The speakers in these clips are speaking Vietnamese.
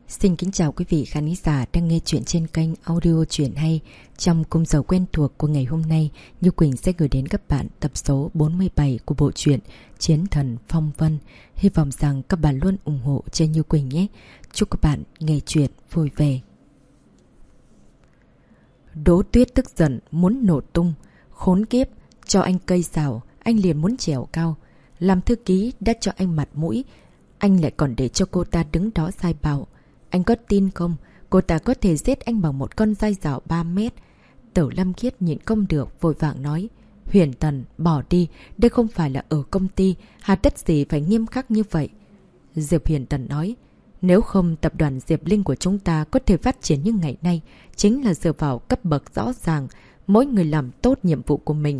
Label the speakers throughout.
Speaker 1: Xin kính chào quý vị khán giả đang nghe chuyện trên kênh audio Chuyện Hay. Trong khung giờ quen thuộc của ngày hôm nay, Như Quỳnh sẽ gửi đến các bạn tập số 47 của bộ truyện Chiến Thần Phong Vân. Hy vọng rằng các bạn luôn ủng hộ cho Như Quỳnh nhé. Chúc các bạn nghe chuyện vui vẻ. Đỗ Tuyết tức giận muốn nổ tung. Khốn kiếp, cho anh cây xào, anh liền muốn trèo cao. Làm thư ký đã cho anh mặt mũi, anh lại còn để cho cô ta đứng đó sai bảo. Anh có tin không? Cô ta có thể giết anh bằng một con dai dạo 3 mét. Tử Lâm Khiết nhịn không được, vội vàng nói. Huyền Tần, bỏ đi, đây không phải là ở công ty, hà tất gì phải nghiêm khắc như vậy. Diệp Huyền Tần nói. Nếu không, tập đoàn Diệp Linh của chúng ta có thể phát triển như ngày nay, chính là dựa vào cấp bậc rõ ràng, mỗi người làm tốt nhiệm vụ của mình.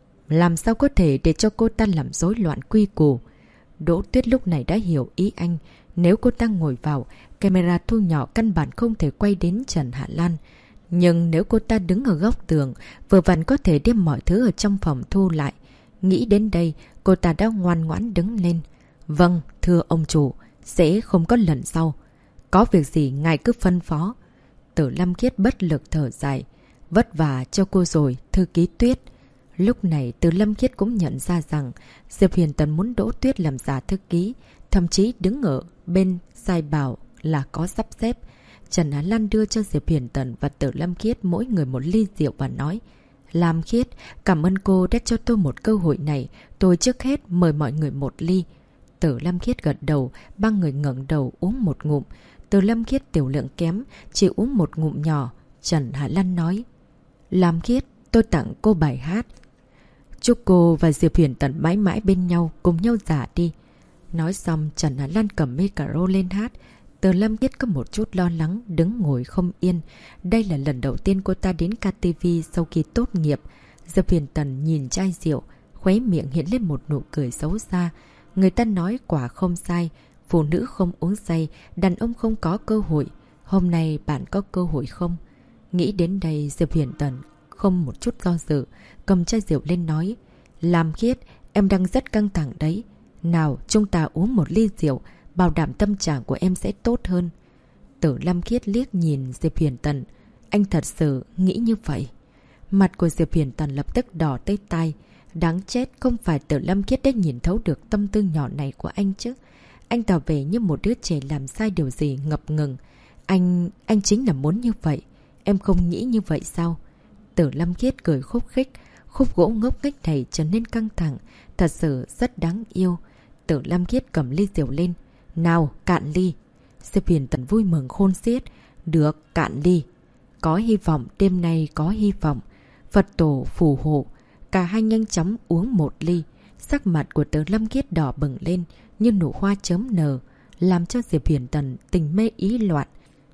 Speaker 1: Làm sao có thể để cho cô ta làm rối loạn quy củ? Đỗ Tuyết lúc này đã hiểu ý anh. Nếu cô ta ngồi vào, camera thu nhỏ căn bản không thể quay đến Trần Hạ Lan. Nhưng nếu cô ta đứng ở góc tường, vừa vặn có thể đem mọi thứ ở trong phòng thu lại. Nghĩ đến đây, cô ta đã ngoan ngoãn đứng lên. Vâng, thưa ông chủ, sẽ không có lần sau. Có việc gì ngài cứ phân phó. Tử Lâm Khiết bất lực thở dài. Vất vả cho cô rồi, thư ký Tuyết. Lúc này Tử Lâm Khiết cũng nhận ra rằng Diệp Huyền Tần muốn Đỗ Tuyết làm giả thư ký, thậm chí đứng ở bên sai bảo là có sắp xếp. Trần Á Lan đưa cho Diệp Huyền Tần và Tử Lâm Khiết mỗi người một ly rượu và nói. Lam Khiết, cảm ơn cô đã cho tôi một cơ hội này, tôi trước hết mời mọi người một ly. Tử Lâm Khiết gật đầu, ba người ngẩng đầu uống một ngụm. Tử Lâm Khiết tiểu lượng kém, chỉ uống một ngụm nhỏ. Trần Hạ Lan nói. Lam Khiết, tôi tặng cô bài hát. Chúc cô và Diệp Huyền Tần mãi mãi bên nhau, cùng nhau giả đi. Nói xong, Trần Hạ Lan cầm micro lên hát. Tử Lâm Khiết có một chút lo lắng, đứng ngồi không yên. Đây là lần đầu tiên cô ta đến KTV sau khi tốt nghiệp. Diệp Huyền Tần nhìn chai rượu, khóe miệng hiện lên một nụ cười xấu xa. Người ta nói quả không sai, phụ nữ không uống say, đàn ông không có cơ hội. Hôm nay bạn có cơ hội không? Nghĩ đến đây, Diệp Huyền Tần không một chút do dự, cầm chai rượu lên nói. Lam Khiết, em đang rất căng thẳng đấy. Nào, chúng ta uống một ly rượu, bảo đảm tâm trạng của em sẽ tốt hơn. Tử Lâm Khiết liếc nhìn Diệp Huyền Tần. Anh thật sự nghĩ như vậy? Mặt của Diệp Huyền Tần lập tức đỏ tới tai. Đáng chết, không phải Tử Lâm Khiết đã nhìn thấu được tâm tư nhỏ này của anh chứ. Anh tỏ vẻ như một đứa trẻ làm sai điều gì ngập ngừng. Anh chính là muốn như vậy. Em không nghĩ như vậy sao? Tử Lâm Khiết cười khúc khích. Khúc gỗ ngốc nghếch này trở nên căng thẳng. Thật sự rất đáng yêu. Tử Lâm Khiết cầm ly rượu lên. Nào, cạn ly. Diệp Huyền Tần vui mừng khôn xiết. Được, cạn ly. Có hy vọng, đêm nay có hy vọng. Phật tổ phù hộ. Cả hai nhanh chóng uống một ly. Sắc mặt của Tử Lâm Khiết đỏ bừng lên như nụ hoa chớm nở, làm cho Diệp Huyền Tần tình mê ý loạn.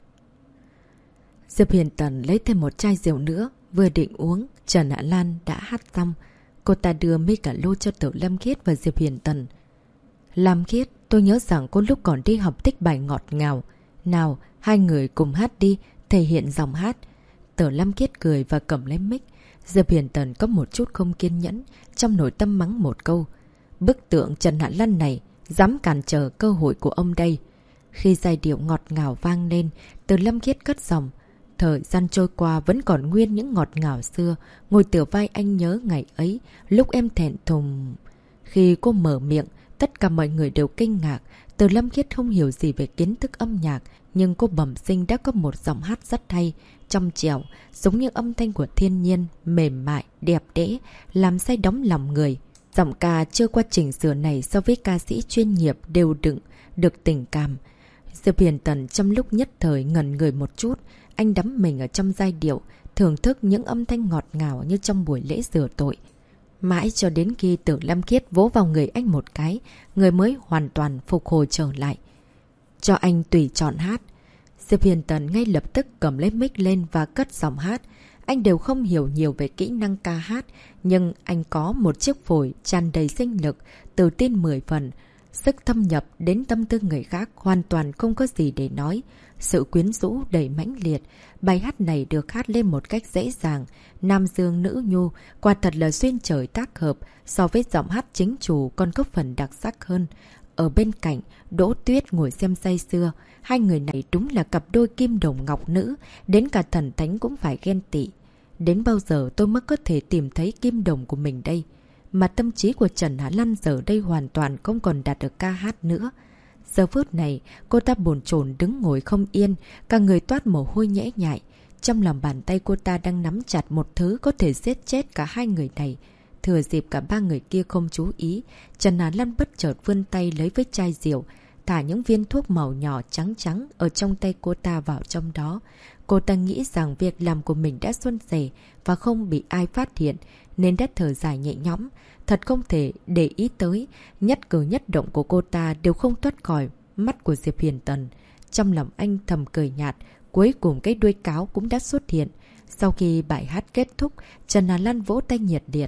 Speaker 1: Diệp Huyền Tần lấy thêm một chai rượu nữa, vừa định uống, Trần Hạ Lan đã hát xong. Cô ta đưa mấy cả lô cho Tử Lâm Khiết và Diệp Huyền Tần. Lam Khiết, tôi nhớ rằng cô lúc còn đi học thích bài ngọt ngào. Nào, hai người cùng hát đi, thể hiện dòng hát. Tử Lâm Khiết cười và cầm lấy mic. Diệp Huyền Tần có một chút không kiên nhẫn, trong nội tâm mắng một câu. Bức tượng Trần Hạ Lan này, dám cản trở cơ hội của ông đây. Khi giai điệu ngọt ngào vang lên, Tử Lâm Khiết cất giọng. Thời gian trôi qua vẫn còn nguyên những ngọt ngào xưa, ngồi tựa vai anh nhớ ngày ấy, lúc em thẹn thùng. Khi cô mở miệng, tất cả mọi người đều kinh ngạc. Tử Lâm Khiết không hiểu gì về kiến thức âm nhạc, nhưng cô bẩm sinh đã có một giọng hát rất hay, trong trẻo, giống như âm thanh của thiên nhiên, mềm mại, đẹp đẽ, làm say đắm lòng người. Giọng ca chưa qua chỉnh sửa này so với ca sĩ chuyên nghiệp đều đựng được tình cảm. Diệp Huyền Tần trong lúc nhất thời ngẩn người một chút, anh đắm mình ở trong giai điệu, thưởng thức những âm thanh ngọt ngào như trong buổi lễ rửa tội. Mãi cho đến khi Tử Lâm Khiết vỗ vào người anh một cái, người mới hoàn toàn phục hồi trở lại. Cho anh tùy chọn hát. Diệp Huyền Tần ngay lập tức cầm lấy mic lên và cất giọng hát. Anh đều không hiểu nhiều về kỹ năng ca hát, nhưng anh có một chiếc phổi tràn đầy sinh lực, tự tin 10 phần. Sức thâm nhập đến tâm tư người khác hoàn toàn không có gì để nói. Sự quyến rũ đầy mãnh liệt. Bài hát này được hát lên một cách dễ dàng. Nam dương nữ nhu, quả thật là duyên trời tác hợp. So với giọng hát chính chủ còn có phần đặc sắc hơn. Ở bên cạnh, Đỗ Tuyết ngồi xem say sưa. Hai người này đúng là cặp đôi kim đồng ngọc nữ, đến cả thần thánh cũng phải ghen tị. Đến bao giờ tôi mới có thể tìm thấy kim đồng của mình đây? Mà tâm trí của Trần Hạ Lan giờ đây hoàn toàn không còn đạt được ca hát nữa. Giờ phút này, cô ta bồn chồn đứng ngồi không yên, cả người toát mồ hôi nhễ nhại. Trong lòng bàn tay cô ta đang nắm chặt một thứ có thể giết chết cả hai người này. Thừa dịp cả ba người kia không chú ý, Trần Á Lan bất chợt vươn tay lấy với chai rượu, thả những viên thuốc màu nhỏ trắng trắng ở trong tay cô ta vào trong đó. Cô ta nghĩ rằng việc làm của mình đã suôn sẻ và không bị ai phát hiện, nên đã thở dài nhẹ nhõm. Thật không thể để ý tới, nhất cử nhất động của cô ta đều không thoát khỏi mắt của Diệp Huyền Tần. Trong lòng anh thầm cười nhạt, cuối cùng cái đuôi cáo cũng đã xuất hiện. Sau khi bài hát kết thúc, Trần Á Lan vỗ tay nhiệt liệt.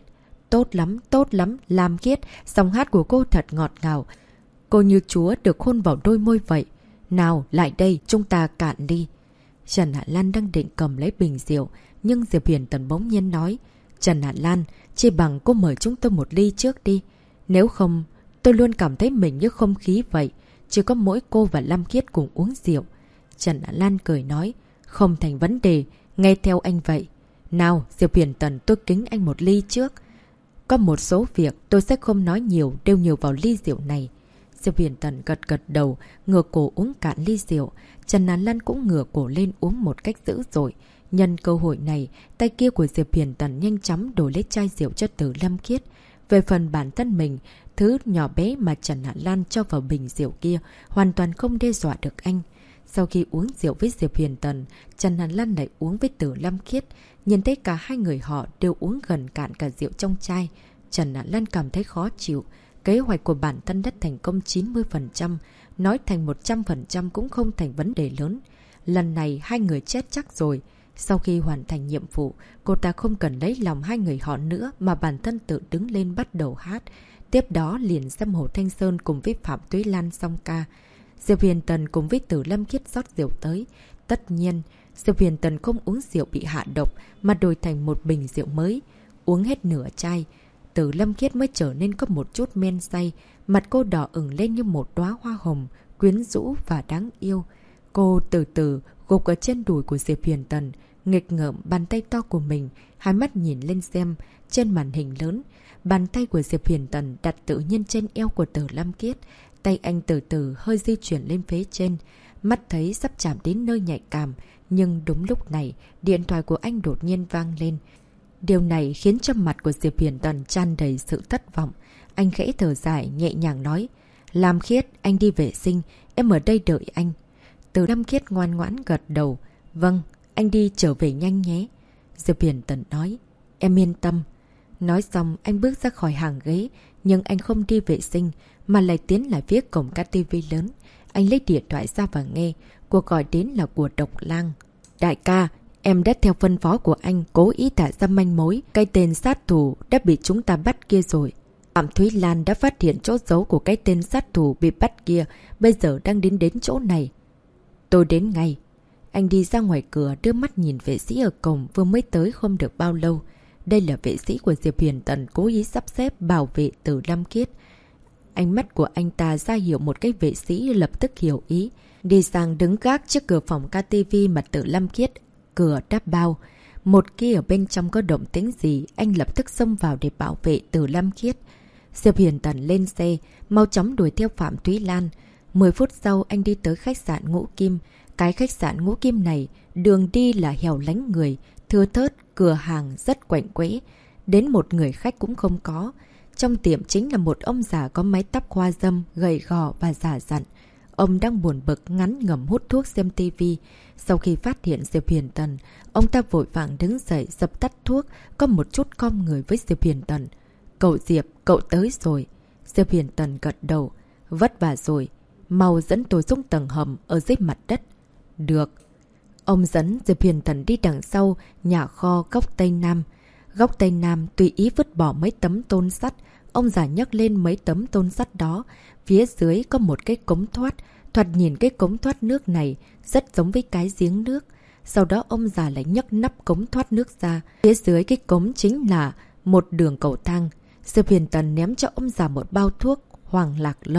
Speaker 1: Tốt lắm, Lam Khiết, giọng hát của cô thật ngọt ngào. Cô như chúa được hôn vào đôi môi vậy. Nào, lại đây, chúng ta cạn đi. Trần Hạ Lan đang định cầm lấy bình rượu, nhưng Diệp Huyền Tần bỗng nhiên nói. Trần Hạ Lan, chỉ bằng cô mời chúng tôi một ly trước đi. Nếu không, tôi luôn cảm thấy mình như không khí vậy. Chỉ có mỗi cô và Lam Khiết cùng uống rượu. Trần Hạ Lan cười nói. Không thành vấn đề, nghe theo anh vậy. Nào, Diệp Huyền Tần, tôi kính anh một ly trước. Có một số việc tôi sẽ không nói nhiều, đều nhiều vào ly rượu này. Diệp Huyền Tần gật gật đầu, ngửa cổ uống cạn ly rượu. Trần Á Lan cũng ngửa cổ lên uống một cách dữ dội. Nhân cơ hội này, tay kia của Diệp Huyền Tần nhanh chóng đổ lấy chai rượu cho Từ Lâm Khiết. Về phần bản thân mình, thứ nhỏ bé mà Trần Á Lan cho vào bình rượu kia hoàn toàn không đe dọa được anh. Sau khi uống rượu với Diệp Huyền Tần, Trần Á Lan lại uống với Từ Lâm Khiết. Nhìn thấy cả hai người họ đều uống gần cạn cả rượu trong chai, Trần Á Lan cảm thấy khó chịu. Kế hoạch của bản thân đã thành công 90%, nói thành 100% cũng không thành vấn đề lớn. Lần này hai người chết chắc rồi. Sau khi hoàn thành nhiệm vụ, cô ta không cần lấy lòng hai người họ nữa mà bản thân tự đứng lên bắt đầu hát. Tiếp đó liền xem Hồ Thanh Sơn cùng với Phạm Tuế Lan song ca. Diệp Huyền Tần cùng với Từ Lâm Khiết rót rượu tới. Tất nhiên, Diệp Huyền Tần không uống rượu bị hạ độc mà đổi thành một bình rượu mới. Uống hết nửa chai, Từ Lâm Khiết mới trở nên có một chút men say. Mặt cô đỏ ửng lên như một đóa hoa hồng, quyến rũ và đáng yêu. Cô từ từ gục ở trên đùi của Diệp Huyền Tần, nghịch ngợm bàn tay to của mình, hai mắt nhìn lên xem trên màn hình lớn. Bàn tay của Diệp Huyền Tần đặt tự nhiên trên eo của Từ Lâm Khiết. Tay anh từ từ hơi di chuyển lên phía trên. Mắt thấy sắp chạm đến nơi nhạy cảm. Nhưng đúng lúc này, điện thoại của anh đột nhiên vang lên. Điều này khiến cho mặt của Diệp Huyền Tần tràn đầy sự thất vọng. Anh khẽ thở dài, nhẹ nhàng nói. Lam Khiết, anh đi vệ sinh, em ở đây đợi anh. Từ Lâm Khiết ngoan ngoãn gật đầu. Vâng, anh đi trở về nhanh nhé. Diệp Huyền Tần nói. Em yên tâm. Nói xong, anh bước ra khỏi hàng ghế. Nhưng anh không đi vệ sinh, mà lại tiến lại phía cổng cái tivi lớn. Anh lấy điện thoại ra và nghe. Cuộc gọi đến là của Độc Lang. Đại ca, em đã theo phân phó của anh cố ý thả ra manh mối. Cái tên sát thủ đã bị chúng ta bắt kia rồi. Phạm Thúy Lan đã phát hiện chỗ giấu của cái tên sát thủ bị bắt kia. Bây giờ đang đến chỗ này. Tôi đến ngay. Anh đi ra ngoài cửa đưa mắt nhìn vệ sĩ ở cổng vừa mới tới không được bao lâu. Đây là vệ sĩ của Diệp Huyền Tần cố ý sắp xếp bảo vệ Từ Lâm Khiết. Ánh mắt của anh ta ra hiệu một cái vệ sĩ lập tức hiểu ý. Đi sang đứng gác trước cửa phòng KTV mà Từ Lâm Khiết. Cửa đáp bao. Một khi ở bên trong có động tĩnh gì, anh lập tức xông vào để bảo vệ Từ Lâm Khiết. Diệp Huyền Tần lên xe, mau chóng đuổi theo Phạm Thúy Lan. 10 phút sau anh đi tới khách sạn Ngũ Kim. Cái khách sạn Ngũ Kim này, đường đi là hẻo lánh người, thưa thớt, cửa hàng rất quạnh quẽ. Đến một người khách cũng không có. Trong tiệm chính là một ông già có mái tóc hoa râm, gầy gò và già dặn. Ông đang buồn bực ngắn ngẩm hút thuốc xem tivi. Sau khi phát hiện Diệp Huyền Tần, ông ta vội vàng đứng dậy dập tắt thuốc, có một chút khom người với Diệp Huyền Tần. Cậu Diệp, cậu tới rồi. Diệp Huyền Tần gật đầu. Vất vả rồi. Mau dẫn tôi xuống tầng hầm ở dưới mặt đất. Được. Ông dẫn Diệp Huyền Tần đi đằng sau nhà kho góc Tây Nam. Góc Tây Nam tùy ý vứt bỏ mấy tấm tôn sắt. Ông già nhấc lên mấy tấm tôn sắt đó. Phía dưới có một cái cống thoát. Thoạt nhìn cái cống thoát nước này rất giống với cái giếng nước. Sau đó ông già lại nhấc nắp cống thoát nước ra. Phía dưới cái cống chính là một đường cầu thang. Diệp Huyền Tần ném cho ông già một bao thuốc Hoàng Lạc Lâu,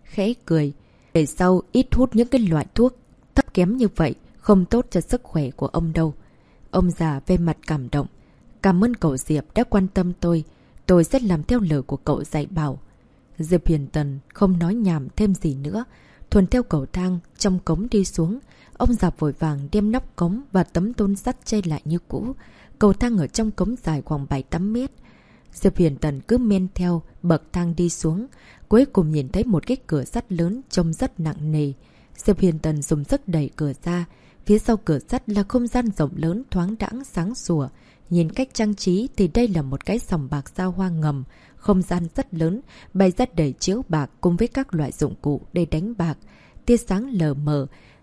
Speaker 1: khẽ cười. Về sau ít hút những cái loại thuốc thấp kém như vậy, không tốt cho sức khỏe của ông đâu. Ông già về mặt cảm động. Cảm ơn cậu Diệp đã quan tâm tôi sẽ làm theo lời của cậu dạy bảo. Diệp Huyền Tần không nói nhảm thêm gì nữa, thuần theo cầu thang trong cống đi xuống. Ông già vội vàng đem nắp cống và tấm tôn sắt che lại như cũ. Cầu thang ở trong cống dài khoảng 7-8 mét. Diệp Huyền Tần cứ men theo bậc thang đi xuống, cuối cùng nhìn thấy một cái cửa sắt lớn trông rất nặng nề. Diệp Huyền Tần dùng sức đẩy cửa ra. Phía sau cửa sắt là không gian rộng lớn thoáng đãng sáng sủa. Nhìn cách trang trí thì đây là một cái sòng bạc sao hoa ngầm, không gian rất lớn, bày ra đầy chiếu bạc cùng với các loại dụng cụ để đánh bạc. Tia sáng lờ mờ.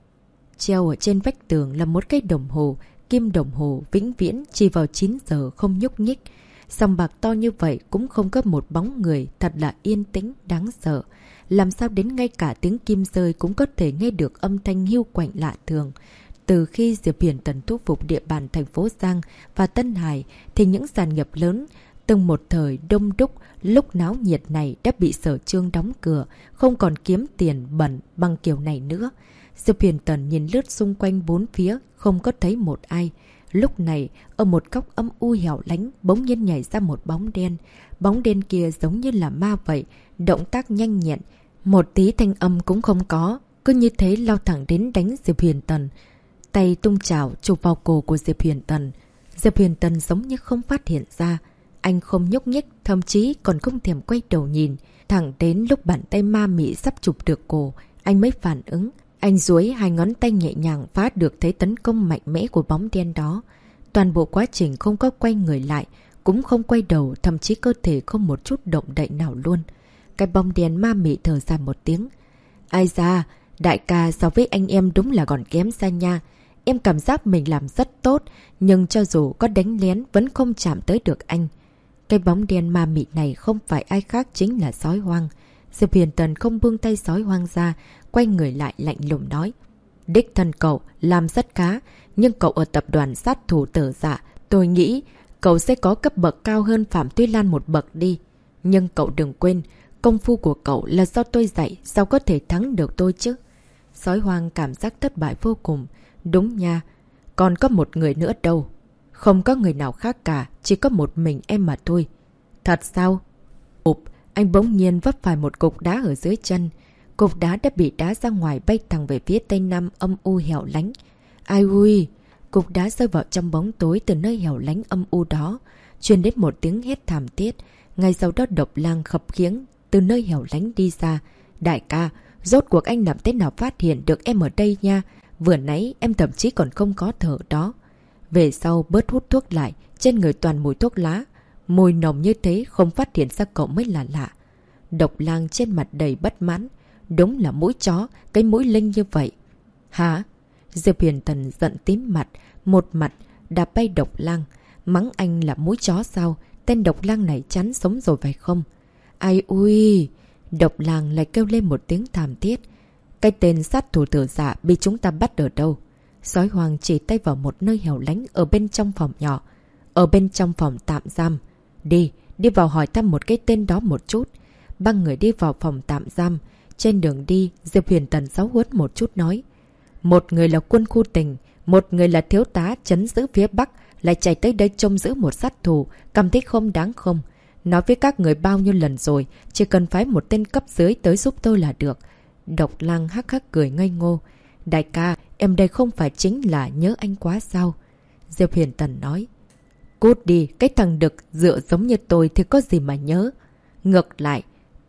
Speaker 1: Treo ở trên vách tường là một cái đồng hồ, kim đồng hồ vĩnh viễn chỉ vào 9 giờ không nhúc nhích. Sòng bạc to như vậy cũng không có một bóng người, thật là yên tĩnh, đáng sợ. Làm sao đến ngay cả tiếng kim rơi cũng có thể nghe được âm thanh hiu quạnh lạ thường. Từ khi Diệp Huyền Tần thu phục địa bàn thành phố Giang và Tân Hải thì những sàn nghiệp lớn từng một thời đông đúc lúc náo nhiệt này đã bị Sở Trương đóng cửa, không còn kiếm tiền bẩn bằng kiểu này nữa. Diệp Huyền Tần nhìn lướt xung quanh bốn phía, không có thấy một ai. Lúc này, ở một góc âm u hẻo lánh bỗng nhiên nhảy ra một bóng đen. Bóng đen kia giống như là ma vậy, động tác nhanh nhẹn, một tí thanh âm cũng không có, cứ như thế lao thẳng đến đánh Diệp Huyền Tần. Tay tung chảo chụp vào cổ của Diệp Huyền Tần. Diệp Huyền Tần giống như không phát hiện ra. Anh không nhúc nhích, thậm chí còn không thèm quay đầu nhìn. Thẳng đến lúc bàn tay ma mị sắp chụp được cổ, anh mới phản ứng. Anh duỗi hai ngón tay nhẹ nhàng phá được thế tấn công mạnh mẽ của bóng đen đó. Toàn bộ quá trình không có quay người lại, cũng không quay đầu, thậm chí cơ thể không một chút động đậy nào luôn. Cái bóng đen ma mị thở dài một tiếng. Ai da, đại ca so với anh em đúng là còn kém xa nha. Em cảm giác mình làm rất tốt, nhưng cho dù có đánh lén vẫn không chạm tới được anh. Cái bóng đen ma mị này không phải ai khác chính là Sói Hoang. Diệp Huyền Tần không buông tay Sói Hoang ra, quay người lại lạnh lùng nói. Đích thân cậu làm rất khá, nhưng cậu ở tập đoàn sát thủ Tử Dạ, tôi nghĩ cậu sẽ có cấp bậc cao hơn Phạm Tuy Lan một bậc đi. Nhưng cậu đừng quên, công phu của cậu là do tôi dạy, sao có thể thắng được tôi chứ? Sói Hoang cảm giác thất bại vô cùng. Đúng nha, còn có một người nữa đâu. Không có người nào khác cả, chỉ có một mình em mà thôi. Thật sao? Ụp, anh bỗng nhiên vấp phải một cục đá ở dưới chân. Cục đá đã bị đá ra ngoài bay thẳng về phía tây nam âm u hẻo lánh. Ai ui! Cục đá rơi vào trong bóng tối từ nơi hẻo lánh âm u đó. Truyền đến một tiếng hét thảm thiết. Ngay sau đó Độc Lang khập khiễng từ nơi hẻo lánh đi ra. Đại ca, rốt cuộc anh làm thế nào phát hiện được em ở đây nha? Vừa nãy em thậm chí còn không có thở đó. Về sau bớt hút thuốc lại, trên người toàn mùi thuốc lá. Mùi nồng như thế không phát hiện ra cậu mới là lạ. Độc Lang trên mặt đầy bất mãn. Đúng là mũi chó, cái mũi linh như vậy. Hả? Diệp Huyền Tần giận tím mặt, một mặt đạp bay Độc Lang. Mắng anh là mũi chó sao? Tên Độc Lang này chán sống rồi phải không? Ai ui! Độc Lang lại kêu lên một tiếng thảm thiết. Cái tên sát thủ Tử Dạ bị chúng ta bắt ở đâu? Sói Hoang chỉ tay vào một nơi hẻo lánh ở bên trong phòng nhỏ. Ở bên trong phòng tạm giam. Đi vào hỏi thăm một cái tên đó một chút. Ba người đi vào phòng tạm giam. Trên đường đi, Diệp Huyền Tần giáo huấn một chút nói. Một người là quân khu tỉnh, một người là thiếu tá trấn giữ phía Bắc, lại chạy tới đây trông giữ một sát thủ, cảm thấy không đáng không? Nói với các người bao nhiêu lần rồi, chỉ cần phái một tên cấp dưới tới giúp tôi là được. Độc Lang hắc hắc cười ngây ngô. Đại ca, em đây không phải chính là nhớ anh quá sao? Diệp Huyền Tần nói. Cút đi, cái thằng đực dựa giống như tôi thì có gì mà nhớ. Ngược lại,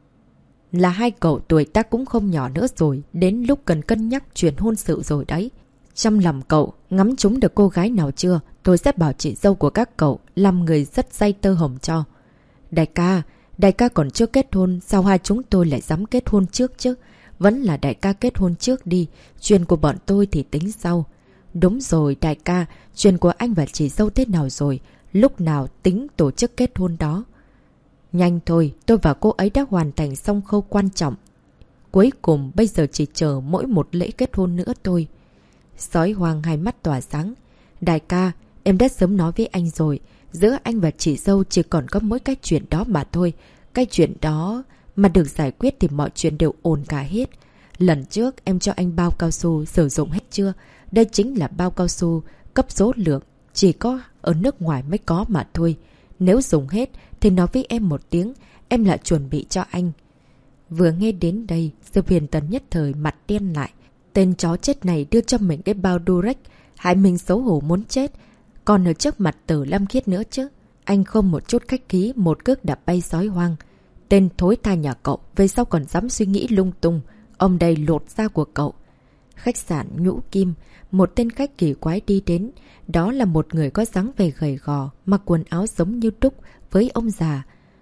Speaker 1: là hai cậu tuổi ta cũng không nhỏ nữa rồi, đến lúc cần cân nhắc chuyện hôn sự rồi đấy. Trong lòng cậu, ngắm trúng được cô gái nào chưa? Tôi sẽ bảo chị dâu của các cậu làm người rất day tơ hồng cho. Đại ca còn chưa kết hôn, sao hai chúng tôi lại dám kết hôn trước chứ? Vẫn là đại ca kết hôn trước đi, chuyện của bọn tôi thì tính sau. Đúng rồi đại ca, chuyện của anh và chị dâu thế nào rồi? Lúc nào tính tổ chức kết hôn đó? Nhanh thôi, tôi và cô ấy đã hoàn thành xong khâu quan trọng. Cuối cùng bây giờ chỉ chờ mỗi một lễ kết hôn nữa thôi. Sói Hoang hai mắt tỏa sáng. Đại ca, em đã sớm nói với anh rồi. Giữa anh và chị dâu chỉ còn có mỗi cái chuyện đó mà thôi. Cái chuyện đó mà được giải quyết thì mọi chuyện đều ổn cả hết. Lần trước em cho anh bao cao su sử dụng hết chưa? Đây chính là bao cao su cấp số lượng, chỉ có ở nước ngoài mới có mà thôi. Nếu dùng hết thì nói với em một tiếng, em lại chuẩn bị cho anh. Vừa nghe đến đây, Diệp Huyền Tần nhất thời mặt đen lại. Tên chó chết này đưa cho mình cái bao Durex, hại mình xấu hổ muốn chết. Còn ở trước mặt Tử Lâm Khiết nữa chứ. Anh không một chút khách khí, một cước đạp bay sói hoang. Tên thối tha nhà cậu, về sau còn dám suy nghĩ lung tung. Ông đây lột da của cậu. Khách sạn Nhũ Kim, một tên khách kỳ quái đi đến. Đó là một người có dáng vẻ gầy gò, mặc quần áo giống như đúc với ông già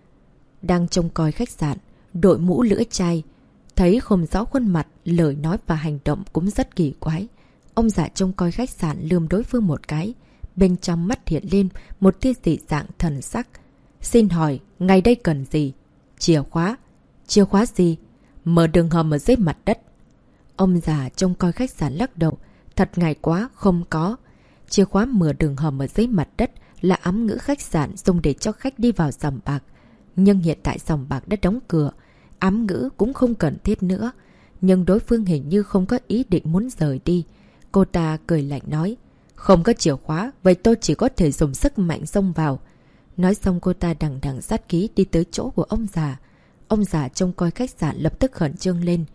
Speaker 1: đang trông coi khách sạn, đội mũ lưỡi chai. Thấy không rõ khuôn mặt, lời nói và hành động cũng rất kỳ quái. Ông già trông coi khách sạn lườm đối phương một cái. Bên trong mắt hiện lên một tia dị dạng thần sắc. Xin hỏi, ngày đây cần gì? Chìa khóa. Chìa khóa gì? Mở đường hầm ở dưới mặt đất. Ông già trông coi khách sạn lắc đầu. Thật ngại quá, không có. Chìa khóa mở đường hầm ở dưới mặt đất là ám ngữ khách sạn dùng để cho khách đi vào sòng bạc. Nhưng hiện tại sòng bạc đã đóng cửa. Ám ngữ cũng không cần thiết nữa. Nhưng đối phương hình như không có ý định muốn rời đi. Cô ta cười lạnh nói. Không có chìa khóa, vậy tôi chỉ có thể dùng sức mạnh xông vào. Nói xong cô ta đằng đằng sát khí đi tới chỗ của ông già. Ông già trông coi khách sạn lập tức khẩn trương lên.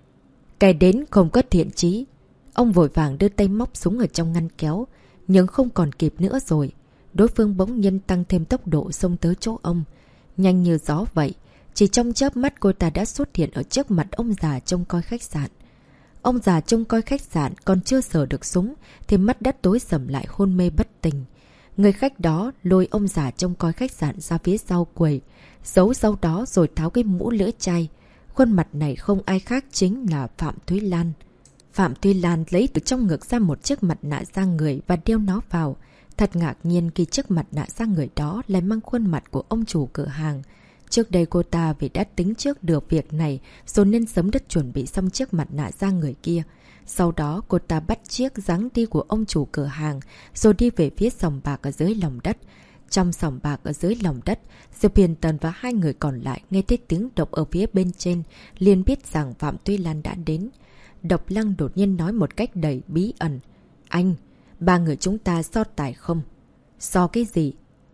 Speaker 1: Kẻ đến không có thiện chí. Ông vội vàng đưa tay móc súng ở trong ngăn kéo. Nhưng không còn kịp nữa rồi. Đối phương bỗng nhiên tăng thêm tốc độ xông tới chỗ ông. Nhanh như gió vậy. Chỉ trong chớp mắt cô ta đã xuất hiện ở trước mặt ông già trông coi khách sạn. Ông già trông coi khách sạn còn chưa sờ được súng thì mắt đã tối sầm lại hôn mê bất tỉnh. Người khách đó lôi ông già trông coi khách sạn ra phía sau quầy, giấu sau đó rồi tháo cái mũ lưỡi chai. Khuôn mặt này không ai khác chính là Phạm Thúy Lan. Phạm Thúy Lan lấy từ trong ngực ra một chiếc mặt nạ da người và đeo nó vào. Thật ngạc nhiên khi chiếc mặt nạ da người đó lại mang khuôn mặt của ông chủ cửa hàng. Trước đây cô ta vì đã tính trước được việc này rồi nên sớm đã chuẩn bị xong chiếc mặt nạ da người kia. Sau đó cô ta bắt chiếc dáng đi của ông chủ cửa hàng rồi đi về phía sòng bạc ở dưới lòng đất. Trong sòng bạc ở dưới lòng đất, Diệp Huyền Tần và hai người còn lại nghe thấy tiếng động ở phía bên trên, liền biết rằng Phạm Thúy Lan đã đến. Độc Lăng đột nhiên nói một cách đầy bí ẩn. Anh, ba người chúng ta so tài không? So cái gì?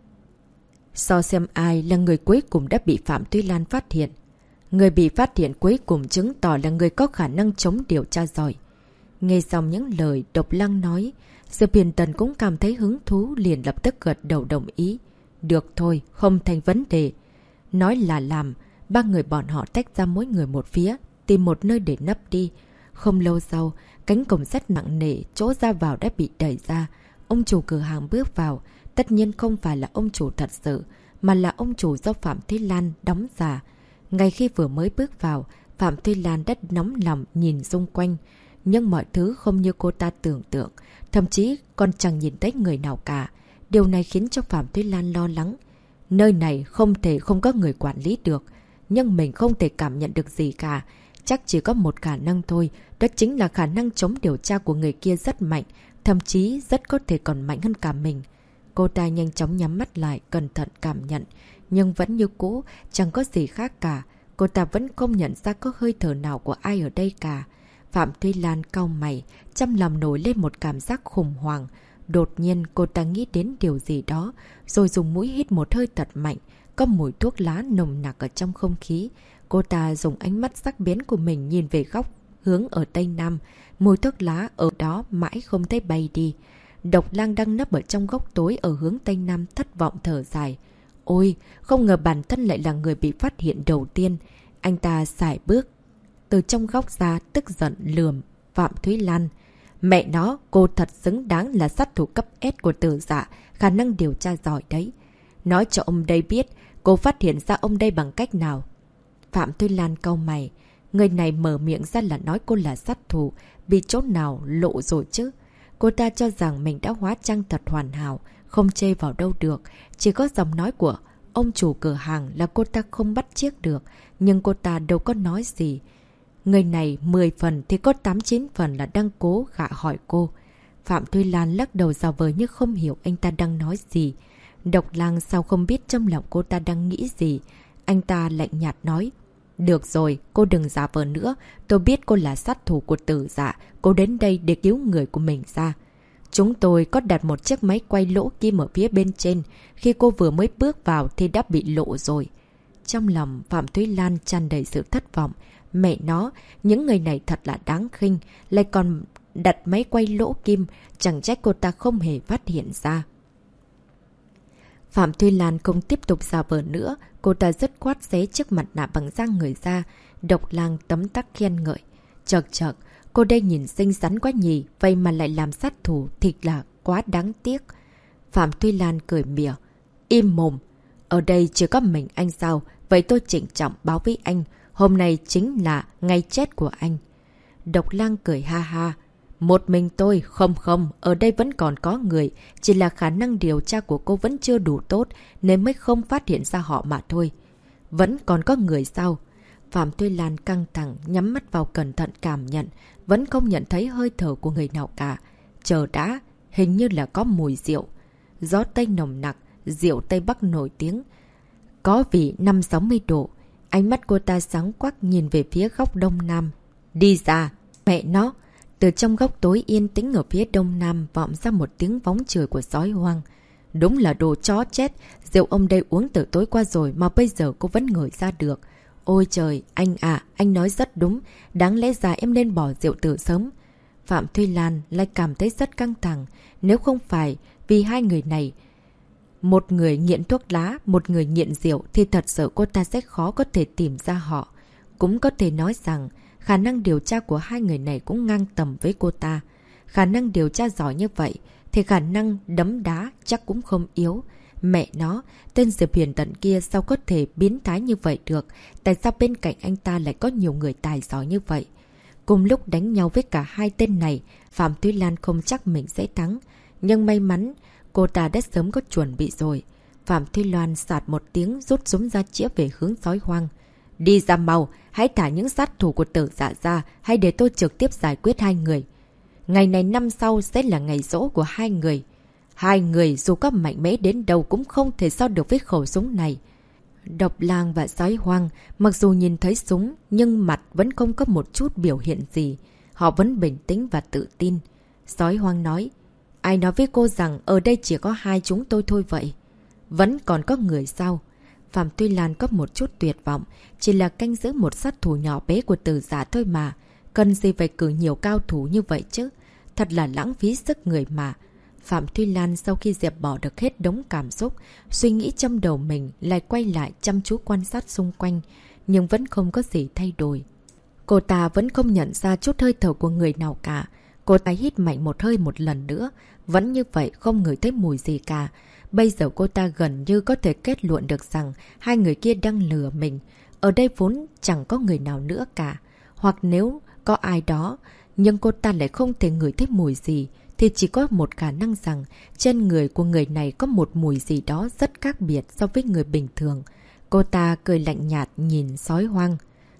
Speaker 1: So xem ai là người cuối cùng đã bị Phạm Thúy Lan phát hiện. Người bị phát hiện cuối cùng chứng tỏ là người có khả năng chống điều tra giỏi. Nghe xong những lời Độc Lăng nói, Diệp Huyền Tần cũng cảm thấy hứng thú liền lập tức gật đầu đồng ý. Được thôi, không thành vấn đề. Nói là làm, ba người bọn họ tách ra mỗi người một phía, tìm một nơi để nấp đi. Không lâu sau, cánh cổng sắt nặng nề, chỗ ra vào đã bị đẩy ra. Ông chủ cửa hàng bước vào. Tất nhiên không phải là ông chủ thật sự, mà là ông chủ do Phạm Thúy Lan đóng giả. Ngay khi vừa mới bước vào, Phạm Thúy Lan đã nóng lòng nhìn xung quanh. Nhưng mọi thứ không như cô ta tưởng tượng, thậm chí còn chẳng nhìn thấy người nào cả. Điều này khiến cho Phạm Thúy Lan lo lắng. Nơi này không thể không có người quản lý được, nhưng mình không thể cảm nhận được gì cả. Chắc chỉ có một khả năng thôi, đó chính là khả năng chống điều tra của người kia rất mạnh, thậm chí rất có thể còn mạnh hơn cả mình. Cô ta nhanh chóng nhắm mắt lại, cẩn thận cảm nhận. Nhưng vẫn như cũ, chẳng có gì khác cả. Cô ta vẫn không nhận ra có hơi thở nào của ai ở đây cả. Phạm Thúy Lan cau mày, trong lòng nổi lên một cảm giác khủng hoảng. Đột nhiên cô ta nghĩ đến điều gì đó, rồi dùng mũi hít một hơi thật mạnh. Có mùi thuốc lá nồng nặc ở trong không khí. Cô ta dùng ánh mắt sắc bén của mình nhìn về góc hướng ở Tây Nam. Mùi thuốc lá ở đó mãi không thấy bay đi. Độc Lang đang nấp ở trong góc tối ở hướng Tây Nam thất vọng thở dài. Ôi, không ngờ bản thân lại là người bị phát hiện đầu tiên. Anh ta sải bước từ trong góc ra, tức giận lườm Phạm Thúy Lan. Mẹ nó, cô thật xứng đáng là sát thủ cấp S của Tử Dạ, khả năng điều tra giỏi đấy. Nói cho ông đây biết, cô phát hiện ra ông đây bằng cách nào? Phạm Thúy Lan cau mày. Người này mở miệng ra là nói cô là sát thủ, bị chỗ nào lộ rồi chứ? Cô ta cho rằng mình đã hóa trang thật hoàn hảo, không chê vào đâu được. Chỉ có giọng nói của ông chủ cửa hàng là cô ta không bắt chước được, nhưng cô ta đâu có nói gì. Người này 10 phần thì có 8-9 phần là đang cố gạ hỏi cô. Phạm Thúy Lan lắc đầu rào vời như không hiểu anh ta đang nói gì. Độc Lang sao không biết trong lòng cô ta đang nghĩ gì. Anh ta lạnh nhạt nói. Được rồi, cô đừng giả vờ nữa. Tôi biết cô là sát thủ của Tử Dạ. Cô đến đây để cứu người của mình ra. Chúng tôi có đặt một chiếc máy quay lỗ kim ở phía bên trên. Khi cô vừa mới bước vào thì đã bị lộ rồi. Trong lòng Phạm Thúy Lan tràn đầy sự thất vọng. Mẹ nó, những người này thật là đáng khinh. Lại còn đặt máy quay lỗ kim. Chẳng trách cô ta không hề phát hiện ra. Phạm Thúy Lan không tiếp tục giả vờ nữa. Cô ta dứt khoát xé chiếc mặt nạ bằng da người ra. Độc Lang tấm tắc khen ngợi. Chậc, cô đây nhìn xinh xắn quá nhỉ. Vậy mà lại làm sát thủ thì là quá đáng tiếc. Phạm Thúy Lan cười mỉa. Im mồm. Ở đây chỉ có mình anh sao? Vậy tôi trịnh trọng báo với anh. Hôm nay chính là ngày chết của anh. Độc Lang cười ha ha. Một mình tôi, không, ở đây vẫn còn có người. Chỉ là khả năng điều tra của cô vẫn chưa đủ tốt nên mới không phát hiện ra họ mà thôi. Vẫn còn có người sao? Phạm Thúy Lan căng thẳng, nhắm mắt vào cẩn thận cảm nhận. Vẫn không nhận thấy hơi thở của người nào cả. Chờ đã, hình như là có mùi rượu. Gió Tây nồng nặc, rượu Tây Bắc nổi tiếng. Có vị 5-60 độ. Ánh mắt cô ta sáng quắc nhìn về phía góc đông nam. Đi ra, mẹ nó! Từ trong góc tối yên tĩnh ở phía đông nam vọng ra một tiếng vóng chửi của sói hoang. Đúng là đồ chó chết, rượu ông đây uống từ tối qua rồi mà bây giờ cô vẫn ngửi ra được. Ôi trời, anh à, anh nói rất đúng, đáng lẽ ra em nên bỏ rượu từ sớm. Phạm Thúy Lan lại cảm thấy rất căng thẳng, nếu không phải vì hai người này. Một người nghiện thuốc lá, một người nghiện rượu thì thật sự cô ta sẽ khó có thể tìm ra họ. Cũng có thể nói rằng khả năng điều tra của hai người này cũng ngang tầm với cô ta. Khả năng điều tra giỏi như vậy thì khả năng đấm đá chắc cũng không yếu. Mẹ nó, tên Diệp Huyền Tận kia sao có thể biến thái như vậy được? Tại sao bên cạnh anh ta lại có nhiều người tài giỏi như vậy? Cùng lúc đánh nhau với cả hai tên này, Phạm Thúy Lan không chắc mình sẽ thắng. Nhưng may mắn, cô ta đã sớm có chuẩn bị rồi. Phạm Thúy Lan sạt một tiếng rút súng ra chĩa về hướng sói hoang. Đi ra mau, hãy thả những sát thủ của Tử Dạ ra, hay để tôi trực tiếp giải quyết hai người. Ngày này năm sau sẽ là ngày giỗ của hai người. Hai người dù có mạnh mẽ đến đâu cũng không thể so được với khẩu súng này. Độc Lang và sói hoang, mặc dù nhìn thấy súng, nhưng mặt vẫn không có một chút biểu hiện gì. Họ vẫn bình tĩnh và tự tin. Sói hoang nói, ai nói với cô rằng ở đây chỉ có hai chúng tôi thôi vậy? Vẫn còn có người sao? Phạm Thúy Lan có một chút tuyệt vọng, chỉ là canh giữ một sát thủ nhỏ bé của Tử Dạ thôi mà. Cần gì phải cử nhiều cao thủ như vậy chứ? Thật là lãng phí sức người mà. Phạm Thúy Lan sau khi dẹp bỏ được hết đống cảm xúc, suy nghĩ trong đầu mình lại quay lại chăm chú quan sát xung quanh, nhưng vẫn không có gì thay đổi. Cô ta vẫn không nhận ra chút hơi thở của người nào cả. Cô ta hít mạnh một hơi một lần nữa, vẫn như vậy không ngửi thấy mùi gì cả. Bây giờ cô ta gần như có thể kết luận được rằng hai người kia đang lừa mình. Ở đây vốn chẳng có người nào nữa cả. Hoặc nếu có ai đó, nhưng cô ta lại không thể ngửi thấy mùi gì, thì chỉ có một khả năng rằng trên người của người này có một mùi gì đó rất khác biệt so với người bình thường. Cô ta cười lạnh nhạt nhìn sói hoang.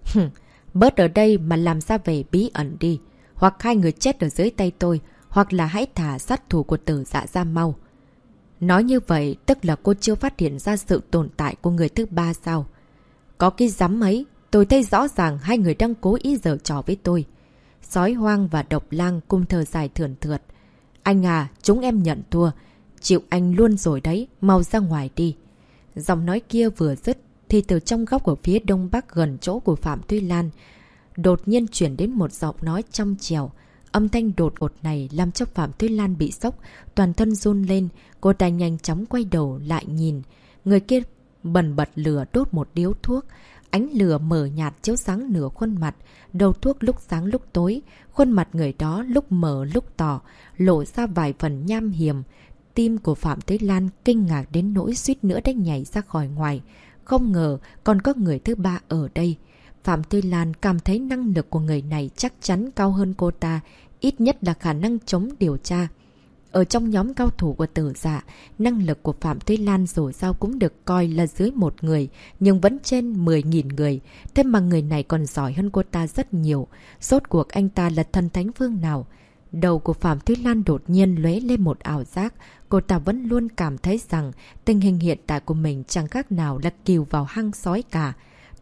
Speaker 1: Bớt ở đây mà làm ra vẻ bí ẩn đi. Hoặc hai người chết ở dưới tay tôi, hoặc là hãy thả sát thủ của Tử Dạ ra mau. Nói như vậy tức là cô chưa phát hiện ra sự tồn tại của người thứ ba sao? Có cái rắm ấy, tôi thấy rõ ràng hai người đang cố ý giở trò với tôi. Sói hoang và Độc Lang cùng thở dài thườn thượt. Anh à, chúng em nhận thua. Chịu anh luôn rồi đấy, mau ra ngoài đi. Giọng nói kia vừa dứt thì từ trong góc ở phía đông bắc gần chỗ của Phạm Thúy Lan đột nhiên chuyển đến một giọng nói trong trèo. Âm thanh đột ngột này làm cho Phạm Thúy Lan bị sốc, toàn thân run lên. Cô ta nhanh chóng quay đầu lại nhìn. Người kia bần bật lửa đốt một điếu thuốc. Ánh lửa mờ nhạt chiếu sáng nửa khuôn mặt. Đầu thuốc lúc sáng lúc tối. Khuôn mặt người đó lúc mờ lúc tỏ, lộ ra vài phần nham hiểm. Tim của Phạm Thúy Lan kinh ngạc đến nỗi suýt nữa đã nhảy ra khỏi ngoài. Không ngờ còn có người thứ ba ở đây. Phạm Thúy Lan cảm thấy năng lực của người này chắc chắn cao hơn cô ta, ít nhất là khả năng chống điều tra. Ở trong nhóm cao thủ của Tử Dạ, năng lực của Phạm Thúy Lan dù sao cũng được coi là dưới một người, nhưng vẫn trên 10.000 người. Thế mà người này còn giỏi hơn cô ta rất nhiều. Rốt cuộc anh ta là thần thánh phương nào? Đầu của Phạm Thúy Lan đột nhiên lóe lên một ảo giác. Cô ta vẫn luôn cảm thấy rằng tình hình hiện tại của mình chẳng khác nào là cừu vào hang sói cả.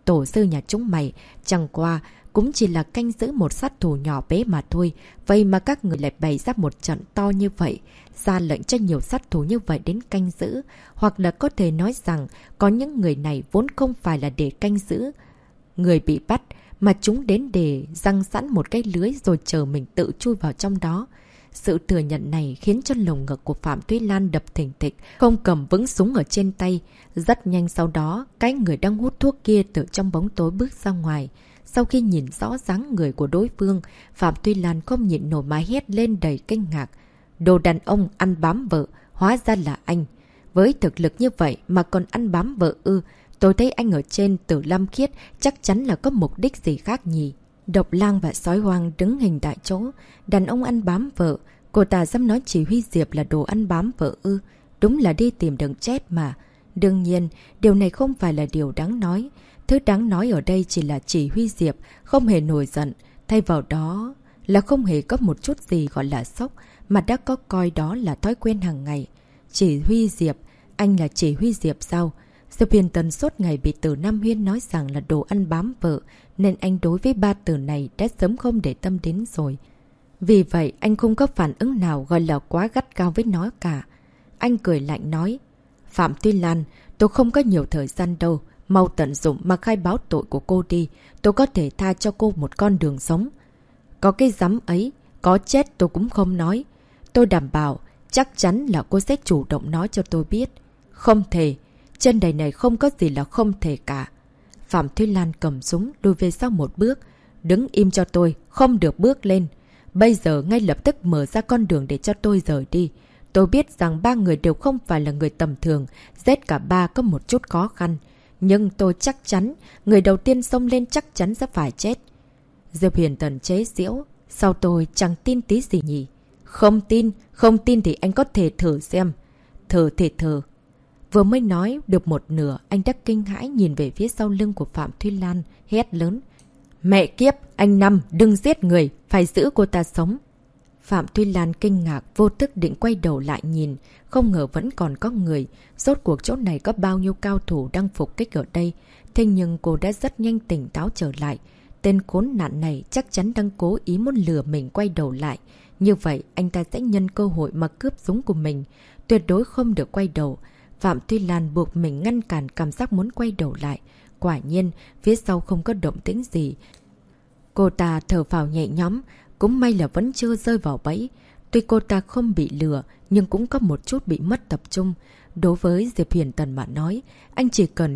Speaker 1: tổ sư nhà chúng mày. Chẳng qua cũng chỉ là canh giữ một sát thủ nhỏ bé mà thôi. Vậy mà các người lại bày ra một trận to như vậy, ra lệnh cho nhiều sát thủ như vậy đến canh giữ. Hoặc là có thể nói rằng có những người này vốn không phải là để canh giữ người bị bắt, mà chúng đến để răng sẵn một cái lưới rồi chờ mình tự chui vào trong đó. Sự thừa nhận này khiến cho lồng ngực của Phạm Thúy Lan đập thình thịch, không cầm vững súng ở trên tay. Rất nhanh sau đó, cái người đang hút thuốc kia từ trong bóng tối bước ra ngoài. Sau khi nhìn rõ dáng người của đối phương, Phạm Thúy Lan không nhịn nổi mà hét lên đầy kinh ngạc. Đồ đàn ông ăn bám vợ, hóa ra là anh. Với thực lực như vậy mà còn ăn bám vợ ư? Tôi thấy anh ở trên Tử Lam Khiết chắc chắn là có mục đích gì khác nhỉ? Độc Lang và Sói Hoang đứng hình tại chỗ. Đàn ông ăn bám vợ. Cô ta dám nói chỉ huy Diệp là đồ ăn bám vợ ư? Đúng là đi tìm đường chết mà. Đương nhiên, điều này không phải là điều đáng nói. Thứ đáng nói ở đây chỉ là chỉ huy Diệp không hề nổi giận. Thay vào đó là không hề có một chút gì gọi là sốc, mà đã có coi đó là thói quen hàng ngày. Chỉ huy Diệp, anh là chỉ huy Diệp sao? Diệp Huyền Tần suốt ngày bị Từ Nam Huyên nói rằng là đồ ăn bám vợ, nên anh đối với ba từ này đã sớm không để tâm đến rồi. Vì vậy anh không có phản ứng nào gọi là quá gắt gao với nó cả. Anh cười lạnh nói, Phạm Thúy Lan, tôi không có nhiều thời gian đâu, mau tận dụng mà khai báo tội của cô đi, tôi có thể tha cho cô một con đường sống. Có cái dám ấy, có chết tôi cũng không nói. Tôi đảm bảo, chắc chắn là cô sẽ chủ động nói cho tôi biết. Không thể, trên đời này không có gì là không thể cả. Phạm Thúy Lan cầm súng lùi về sau một bước. Đứng im cho tôi, không được bước lên. Bây giờ ngay lập tức mở ra con đường để cho tôi rời đi. Tôi biết rằng ba người đều không phải là người tầm thường, giết cả ba có một chút khó khăn. Nhưng tôi chắc chắn, người đầu tiên xông lên chắc chắn sẽ phải chết. Diệp Huyền Tần chế giễu, sao tôi chẳng tin tí gì nhỉ? Không tin thì anh có thể thử xem. Thử thì thử. Vừa mới nói được một nửa, anh đã kinh hãi nhìn về phía sau lưng của Phạm Thúy Lan, hét lớn. Mẹ kiếp, anh Năm, đừng giết người, phải giữ cô ta sống. Phạm Thúy Lan kinh ngạc, vô thức định quay đầu lại nhìn, không ngờ vẫn còn có người. Rốt cuộc chỗ này có bao nhiêu cao thủ đang phục kích ở đây. Thế nhưng cô đã rất nhanh tỉnh táo trở lại. Tên khốn nạn này chắc chắn đang cố ý muốn lừa mình quay đầu lại. Như vậy, anh ta sẽ nhân cơ hội mà cướp súng của mình. Tuyệt đối không được quay đầu. Phạm Thúy Lan buộc mình ngăn cản cảm giác muốn quay đầu lại. Quả nhiên, phía sau không có động tĩnh gì. Cô ta thở phào nhẹ nhõm, cũng may là vẫn chưa rơi vào bẫy. Tuy cô ta không bị lừa, nhưng cũng có một chút bị mất tập trung. Đối với Diệp Huyền Tần mà nói, anh chỉ cần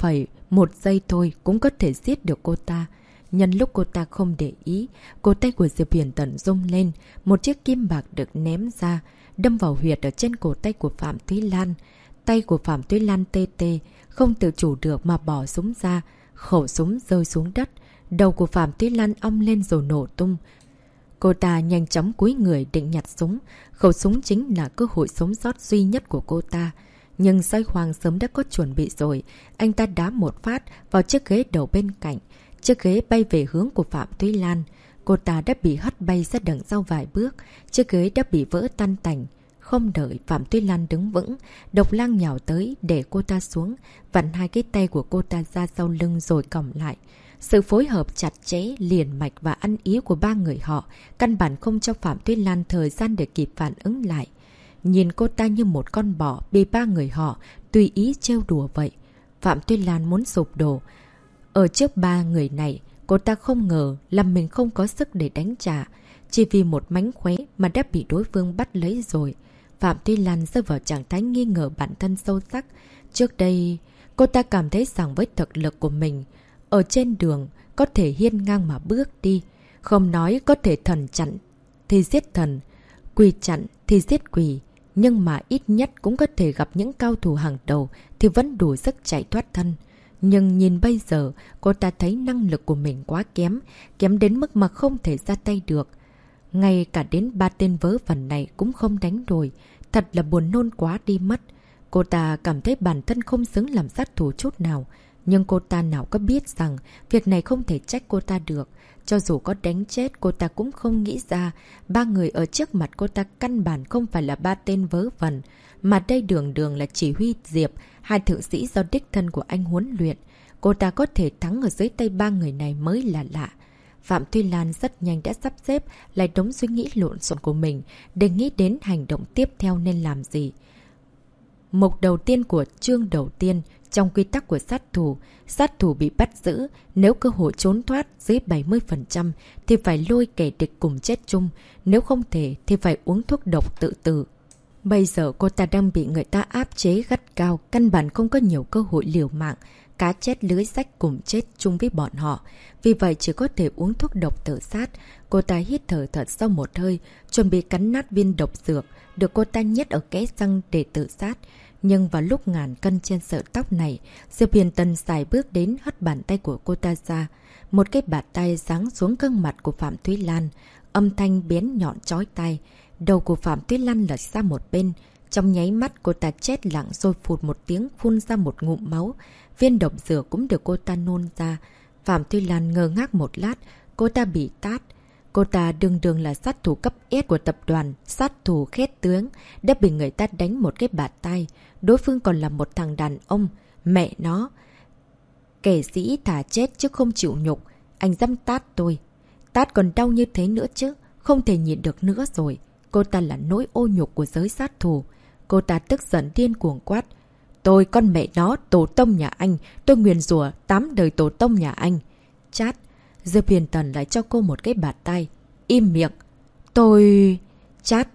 Speaker 1: 0,1 giây thôi cũng có thể giết được cô ta. Nhân lúc cô ta không để ý, cổ tay của Diệp Huyền Tần rung lên, một chiếc kim bạc được ném ra, đâm vào huyệt ở trên cổ tay của Phạm Thúy Lan. Tay của Phạm Thúy Lan tê tê, không tự chủ được mà bỏ súng ra, khẩu súng rơi xuống đất. Đầu của Phạm Thúy Lan ong lên rồi nổ tung. Cô ta nhanh chóng cúi người định nhặt súng. Khẩu súng chính là cơ hội sống sót duy nhất của cô ta. Nhưng Sói Hoang sớm đã có chuẩn bị rồi. Anh ta đá một phát vào chiếc ghế đầu bên cạnh. Chiếc ghế bay về hướng của Phạm Thúy Lan. Cô ta đã bị hất bay ra đằng sau vài bước. Chiếc ghế đã bị vỡ tan tành. Không đợi Phạm Thúy Lan đứng vững, Độc Lang nhào tới để cô ta xuống, vặn hai cái tay của cô ta ra sau lưng rồi còng lại. Sự phối hợp chặt chẽ, liền mạch và ăn ý của ba người họ căn bản không cho Phạm Thúy Lan thời gian để kịp phản ứng lại. Nhìn cô ta như một con bò bị ba người họ tùy ý trêu đùa vậy. Phạm Thúy Lan muốn sụp đổ. Ở trước ba người này, cô ta không ngờ là mình không có sức để đánh trả. Chỉ vì một mánh khóe mà đã bị đối phương bắt lấy rồi. Phạm Thúy Lan rơi vào trạng thái nghi ngờ bản thân sâu sắc. Trước đây, cô ta cảm thấy rằng với thực lực của mình, ở trên đường có thể hiên ngang mà bước đi. Không nói có thể thần chặn thì giết thần, quỷ chặn thì giết quỷ. Nhưng mà ít nhất cũng có thể gặp những cao thủ hàng đầu thì vẫn đủ sức chạy thoát thân. Nhưng nhìn bây giờ, cô ta thấy năng lực của mình quá kém, kém đến mức mà không thể ra tay được. Ngay cả đến ba tên vớ vẩn này cũng không đánh đổi. Thật là buồn nôn quá đi mất. Cô ta cảm thấy bản thân không xứng làm sát thủ chút nào. Nhưng cô ta nào có biết rằng việc này không thể trách cô ta được. Cho dù có đánh chết, cô ta cũng không nghĩ ra ba người ở trước mặt cô ta căn bản không phải là ba tên vớ vẩn. Mà đây đường đường là chỉ huy Diệp, hai thượng sĩ do đích thân của anh huấn luyện. cô ta có thể thắng ở dưới tay ba người này mới là lạ. Phạm Tuy Lan rất nhanh đã sắp xếp lại đống suy nghĩ lộn xộn của mình để nghĩ đến hành động tiếp theo nên làm gì. Mục đầu tiên của chương đầu tiên trong quy tắc của sát thủ bị bắt giữ, nếu cơ hội trốn thoát dưới 70% thì phải lôi kẻ địch cùng chết chung, nếu không thể thì phải uống thuốc độc tự tử. Bây giờ cô ta đang bị người ta áp chế gắt cao, căn bản không có nhiều cơ hội liều mạng, cá chết lưới rách cùng chết chung với bọn họ. Vì vậy chỉ có thể uống thuốc độc tự sát. Cô ta hít thở thật sâu một hơi, chuẩn bị cắn nát viên độc dược, được cô ta nhét ở kẽ răng để tự sát. Nhưng vào lúc ngàn cân trên sợi tóc này, Diệp Huyền Tần xài bước đến hất bàn tay của cô ta ra. Một cái bạt tay giáng xuống gương mặt của Phạm Thúy Lan, âm thanh bén nhọn chói tai. Đầu của Phạm Thúy Lan lật ra một bên. Trong nháy mắt cô ta chết lặng rồi phụt một tiếng phun ra một ngụm máu. Viên độc dược cũng được cô ta nôn ra. Phạm Thúy Lan ngơ ngác một lát, cô ta bị tát. Cô ta đương là sát thủ cấp S của tập đoàn, sát thủ khét tướng, đã bị người ta đánh một cái bạt tay. Đối phương còn là một thằng đàn ông, mẹ nó. Kẻ sĩ thả chết chứ không chịu nhục, anh dám tát tôi. Tát còn đau như thế nữa chứ, không thể nhịn được nữa rồi. Cô ta là nỗi ô nhục của giới sát thủ. Cô ta tức giận điên cuồng quát. Tôi con mẹ nó, tổ tông nhà anh, tôi nguyền rủa 8 đời tổ tông nhà anh. Chát. Diệp Huyền Tần lại cho cô một cái bạt tay. Im miệng. Tôi... Chát.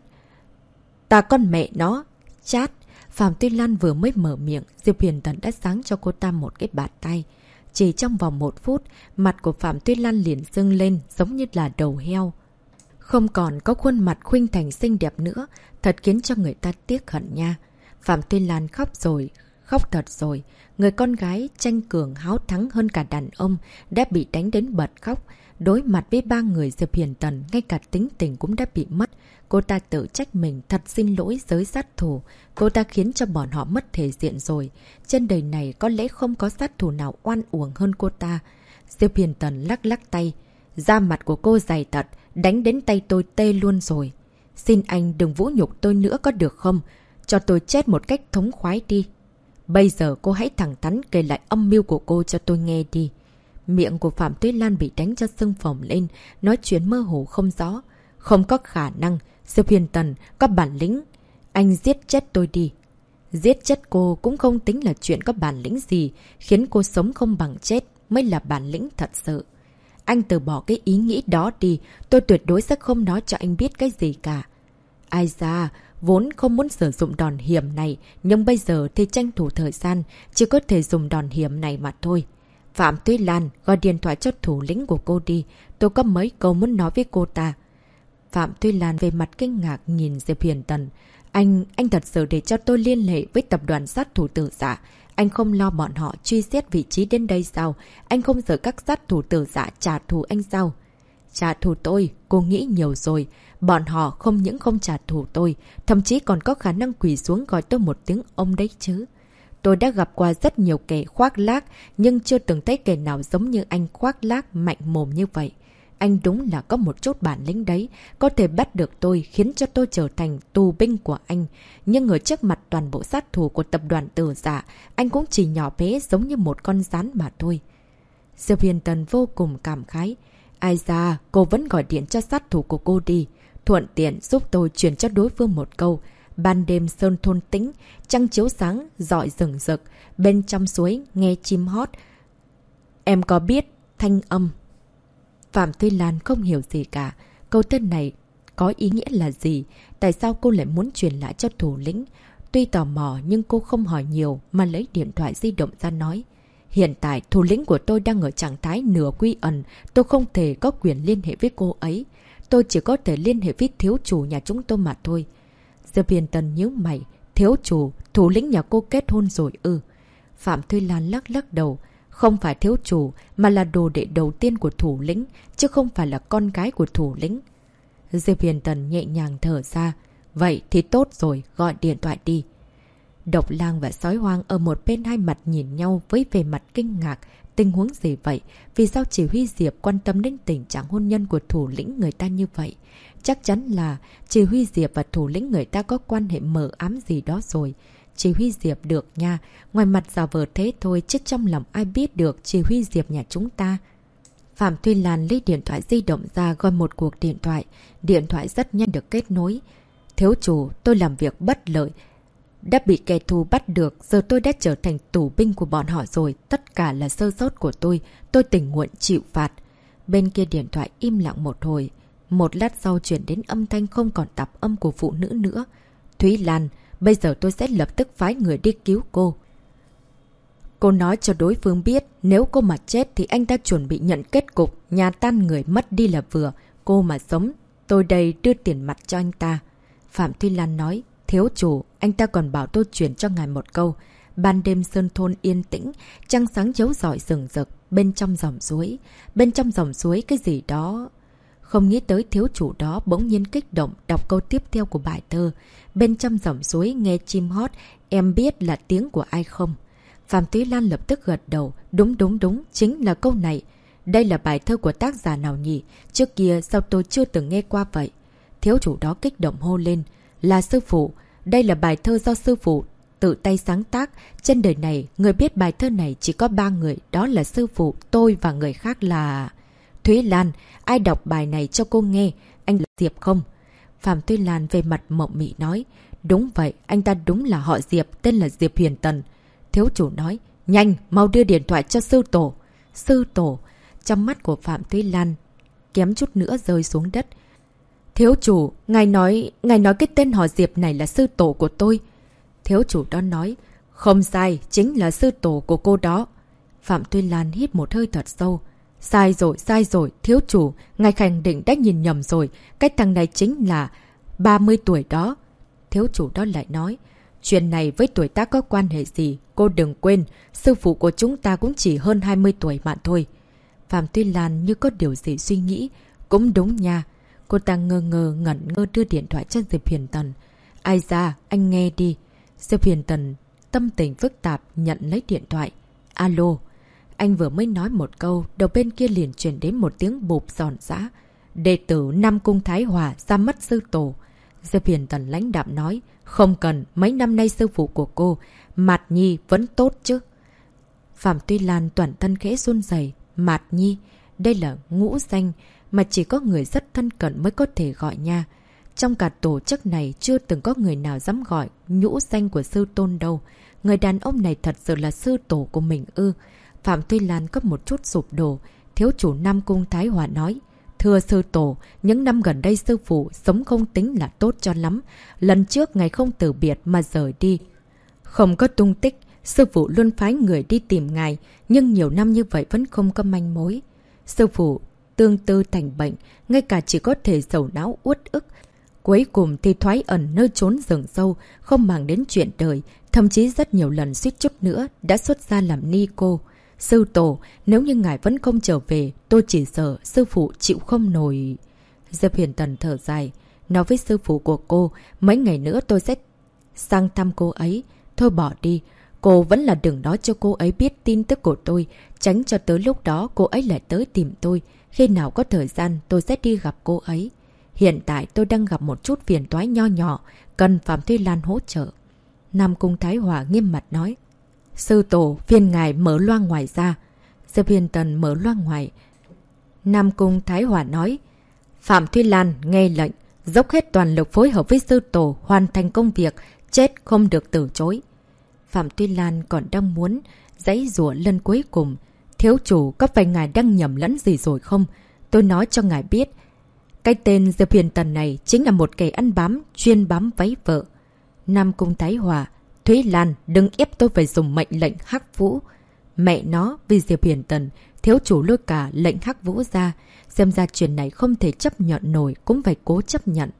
Speaker 1: Ta con mẹ nó. Chát. Phạm Tuy Lan vừa mới mở miệng, Diệp Huyền Tần đã giáng cho cô ta một cái bạt tay. Chỉ trong vòng 1 phút, mặt của Phạm Tuy Lan liền sưng lên giống như là đầu heo. Không còn có khuôn mặt khuynh thành xinh đẹp nữa, thật khiến cho người ta tiếc hận nha. Phạm Tuy Lan khóc rồi, khóc thật rồi. Người con gái tranh cường háo thắng hơn cả đàn ông đã bị đánh đến bật khóc. Đối mặt với 3 người Diệp Huyền Tần, ngay cả tính tình cũng đã bị mất. Cô ta tự trách mình, thật xin lỗi giới sát thủ. Cô ta khiến cho bọn họ mất thể diện rồi. Trên đời này có lẽ không có sát thủ nào oan uổng hơn cô ta. Diệp Huyền Tần lắc lắc tay. Da mặt của cô dày thật, đánh đến tay tôi tê luôn rồi. Xin anh đừng vũ nhục tôi nữa có được không? Cho tôi chết một cách thống khoái đi. Bây giờ cô hãy thẳng thắn kể lại âm mưu của cô cho tôi nghe đi. Miệng của Phạm Tuy Lan bị đánh cho sưng phồng lên, nói chuyện mơ hồ không rõ. Không có khả năng, Diệp Huyền Tần có bản lĩnh. Anh giết chết tôi đi. Giết chết cô cũng không tính là chuyện có bản lĩnh gì, khiến cô sống không bằng chết mới là bản lĩnh thật sự. Anh từ bỏ cái ý nghĩ đó đi, tôi tuyệt đối sẽ không nói cho anh biết cái gì cả. Ai da, vốn không muốn sử dụng đòn hiểm này, nhưng bây giờ thì tranh thủ thời gian, chỉ có thể dùng đòn hiểm này mà thôi. Phạm Tuy Lan, gọi điện thoại cho thủ lĩnh của cô đi, tôi có mấy câu muốn nói với cô ta. Phạm Tuy Lan về mặt kinh ngạc nhìn Diệp Huyền Tần. Anh thật sự để cho tôi liên hệ với tập đoàn sát thủ tử dạ. Anh không lo bọn họ truy xét vị trí đến đây sao? Anh không sợ các sát thủ tử dạ trả thù anh sao? Trả thù tôi, cô nghĩ nhiều rồi. Bọn họ không những không trả thù tôi, thậm chí còn có khả năng quỳ xuống gọi tôi một tiếng ông đấy chứ. Tôi đã gặp qua rất nhiều kẻ khoác lác, nhưng chưa từng thấy kẻ nào giống như anh khoác lác mạnh mồm như vậy. Anh đúng là có một chút bản lĩnh đấy, có thể bắt được tôi, khiến cho tôi trở thành tù binh của anh. Nhưng ở trước mặt toàn bộ sát thủ của tập đoàn Tử Dạ, anh cũng chỉ nhỏ bé giống như một con rắn mà thôi. Diệp Huyền Tần vô cùng cảm khái. Ai da, cô vẫn gọi điện cho sát thủ của cô đi. Thuận tiện giúp tôi truyền cho đối phương một câu. Ban đêm sơn thôn tĩnh, trăng chiếu sáng, rọi rừng rực. Bên trong suối nghe chim hót. Em có biết thanh âm? Phạm Tuy Lan không hiểu gì cả. Câu tên này có ý nghĩa là gì? Tại sao cô lại muốn truyền lại cho thủ lĩnh? Tuy tò mò nhưng cô không hỏi nhiều mà lấy điện thoại di động ra nói. Hiện tại thủ lĩnh của tôi đang ở trạng thái nửa quy ẩn. Tôi không thể có quyền liên hệ với cô ấy. Tôi chỉ có thể liên hệ với thiếu chủ nhà chúng tôi mà thôi. Diệp Huyền Tần nhíu mày. Thiếu chủ, thủ lĩnh nhà cô kết hôn rồi ư? Phạm Tuy Lan lắc lắc đầu. Không phải thiếu chủ, mà là đồ đệ đầu tiên của thủ lĩnh, chứ không phải là con gái của thủ lĩnh. Diệp Huyền Tần nhẹ nhàng thở ra. Vậy thì tốt rồi, gọi điện thoại đi. Độc Lang và Sói Hoang ở một bên hai mặt nhìn nhau với vẻ mặt kinh ngạc. Tình huống gì vậy? Vì sao chỉ huy Diệp quan tâm đến tình trạng hôn nhân của thủ lĩnh người ta như vậy? Chắc chắn là chỉ huy Diệp và thủ lĩnh người ta có quan hệ mờ ám gì đó rồi. chỉ huy Diệp được nha. Ngoài mặt giả vờ thế thôi chứ trong lòng ai biết được chỉ huy Diệp nhà chúng ta. Phạm Tuy Lan lấy điện thoại di động ra gọi một cuộc điện thoại. Điện thoại rất nhanh được kết nối. Thiếu chủ, tôi làm việc bất lợi. Đã bị kẻ thù bắt được, giờ tôi đã trở thành tù binh của bọn họ rồi. Tất cả là sơ sót của tôi tình nguyện chịu phạt. Bên kia điện thoại im lặng một hồi. Một lát sau chuyển đến âm thanh không còn tạp âm của phụ nữ nữa. Thúy Lan, bây giờ tôi sẽ lập tức phái người đi cứu cô. Cô nói cho đối phương biết, nếu cô mà chết thì anh ta chuẩn bị nhận kết cục, nhà tan người mất đi là vừa. Cô mà sống, tôi đây đưa tiền mặt cho anh ta. Phạm Thúy Lan nói, thiếu chủ, anh ta còn bảo tôi chuyển cho ngài một câu. Ban đêm sơn thôn yên tĩnh, trăng sáng chiếu rọi rừng rực, bên trong dòng suối. Bên trong dòng suối cái gì đó... Không nghĩ tới thiếu chủ đó bỗng nhiên kích động đọc câu tiếp theo của bài thơ. Bên trong dòng suối nghe chim hót, em biết là tiếng của ai không? Phạm Thúy Lan lập tức gật đầu. Đúng, chính là câu này. Đây là bài thơ của tác giả nào nhỉ? Trước kia sao tôi chưa từng nghe qua vậy? Thiếu chủ đó kích động hô lên. Là sư phụ. Đây là bài thơ do sư phụ tự tay sáng tác. Trên đời này, người biết bài thơ này chỉ có 3 người. Đó là sư phụ, tôi và người khác là... Thúy Lan, ai đọc bài này cho cô nghe? Anh là Diệp không? Phạm Thúy Lan về mặt mộng mị nói. Đúng vậy, anh ta đúng là họ Diệp, tên là Diệp Huyền Tần. Thiếu chủ nói. Nhanh, mau đưa điện thoại cho sư tổ. Sư tổ. Trong mắt của Phạm Thúy Lan kém chút nữa rơi xuống đất. Thiếu chủ, ngài nói cái tên họ Diệp này là sư tổ của tôi. Thiếu chủ đó nói. Không sai, chính là sư tổ của cô đó. Phạm Thúy Lan hít một hơi thật sâu. Sai rồi, thiếu chủ, ngài khẳng định đã nhìn nhầm rồi, cái thằng này chính là 30 tuổi đó. Thiếu chủ đó lại nói, chuyện này với tuổi ta có quan hệ gì, cô đừng quên, sư phụ của chúng ta cũng chỉ hơn 20 tuổi mà thôi. Phạm Thúy Lan như có điều gì suy nghĩ, cũng đúng nha. Cô ta ngần ngơ đưa điện thoại cho Diệp Huyền Tần. Ai ra, anh nghe đi. Diệp Huyền Tần tâm tình phức tạp nhận lấy điện thoại. Alo. Anh vừa mới nói một câu, đầu bên kia liền truyền đến một tiếng bụp giòn giã. Đệ tử Nam Cung Thái Hòa ra mắt sư tổ. Diệp Huyền Tần lãnh đạm nói, không cần, mấy năm nay sư phụ của cô, Mạt Nhi vẫn tốt chứ. Phạm Tuy Lan toàn thân khẽ run rẩy. Mạt Nhi, đây là ngũ danh mà chỉ có người rất thân cận mới có thể gọi nha. Trong cả tổ chức này chưa từng có người nào dám gọi nhũ danh của sư tôn đâu. Người đàn ông này thật sự là sư tổ của mình ư? Phạm Tuy Lan có một chút sụp đổ. Thiếu chủ Nam Cung Thái Hòa nói. Thưa sư tổ, những năm gần đây sư phụ sống không tính là tốt cho lắm. Lần trước ngài không từ biệt mà rời đi. Không có tung tích, sư phụ luôn phái người đi tìm ngài, nhưng nhiều năm như vậy vẫn không có manh mối. Sư phụ tương tư thành bệnh, ngay cả chỉ có thể sầu não uất ức. Cuối cùng thì thoái ẩn nơi trốn rừng sâu, không màng đến chuyện đời, thậm chí rất nhiều lần suýt chút nữa đã xuất ra làm ni cô. Sư tổ, nếu như ngài vẫn không trở về, tôi chỉ sợ sư phụ chịu không nổi. Diệp Huyền Tần thở dài, nói với sư phụ của cô, mấy ngày nữa tôi sẽ sang thăm cô ấy. Thôi bỏ đi, cô vẫn là đừng nói cho cô ấy biết tin tức của tôi, tránh cho tới lúc đó cô ấy lại tới tìm tôi. Khi nào có thời gian tôi sẽ đi gặp cô ấy. Hiện tại tôi đang gặp một chút phiền toái nho nhỏ, cần Phạm Thúy Lan hỗ trợ. Nam Cung Thái Hòa nghiêm mặt nói. Sư tổ, phiền ngài mở loa ngoài ra. Diệp Huyền Tần mở loa ngoài. Nam Cung Thái Hòa nói. Phạm Thúy Lan nghe lệnh, dốc hết toàn lực phối hợp với sư tổ, hoàn thành công việc, chết không được từ chối. Phạm Thúy Lan còn đang muốn giãy giụa lần cuối cùng. Thiếu chủ, có phải ngài đang nhầm lẫn gì rồi không? Tôi nói cho ngài biết. Cái tên Diệp Huyền Tần này chính là một kẻ ăn bám, chuyên bám váy vợ. Nam Cung Thái Hòa. Thúy Lan, đừng ép tôi phải dùng mệnh lệnh Hắc Vũ. Mẹ nó, vì Diệp Huyền Tần, thiếu chủ lôi cả lệnh Hắc Vũ ra. Xem ra chuyện này không thể chấp nhận nổi, cũng phải cố chấp nhận.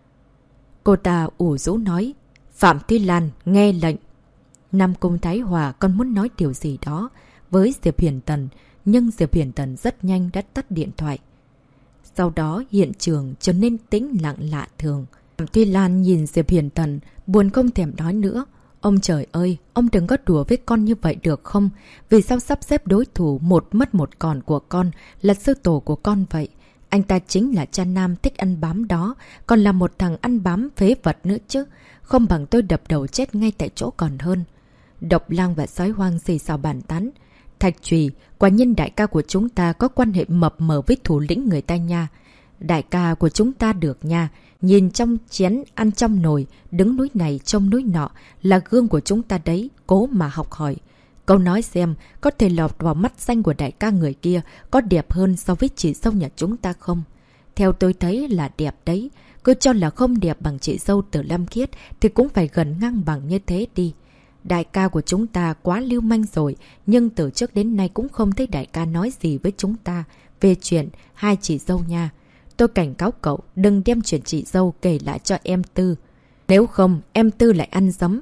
Speaker 1: Cô ta ủ rũ nói. Phạm Thúy Lan, nghe lệnh. Nam Cung Thái Hòa còn muốn nói điều gì đó với Diệp Huyền Tần, nhưng Diệp Huyền Tần rất nhanh đã tắt điện thoại. Sau đó hiện trường trở nên tĩnh lặng lạ thường. Phạm Thúy Lan nhìn Diệp Huyền Tần, buồn không thèm nói nữa. Ông trời ơi, ông đừng có đùa với con như vậy được không? Vì sao sắp xếp đối thủ một mất một còn của con là sư tổ của con vậy? Anh ta chính là cha nam thích ăn bám đó, còn là một thằng ăn bám phế vật nữa chứ. Không bằng tôi đập đầu chết ngay tại chỗ còn hơn. Độc Lang và Sói Hoang xì xào bàn tán. Thạch Trùy, quả nhiên đại ca của chúng ta có quan hệ mập mờ với thủ lĩnh người ta nha. Đại ca của chúng ta được nha. Nhìn trong chén, ăn trong nồi, đứng núi này trông núi nọ là gương của chúng ta đấy, cố mà học hỏi. Câu nói xem, có thể lọt vào mắt xanh của đại ca người kia có đẹp hơn so với chị dâu nhà chúng ta không? Theo tôi thấy là đẹp đấy. Cứ cho là không đẹp bằng chị dâu Từ Lam Khiết thì cũng phải gần ngang bằng như thế đi. Đại ca của chúng ta quá lưu manh rồi, nhưng từ trước đến nay cũng không thấy đại ca nói gì với chúng ta về chuyện hai chị dâu nha. Tôi cảnh cáo cậu đừng đem chuyện chị dâu kể lại cho em Tư. Nếu không, em Tư lại ăn giấm.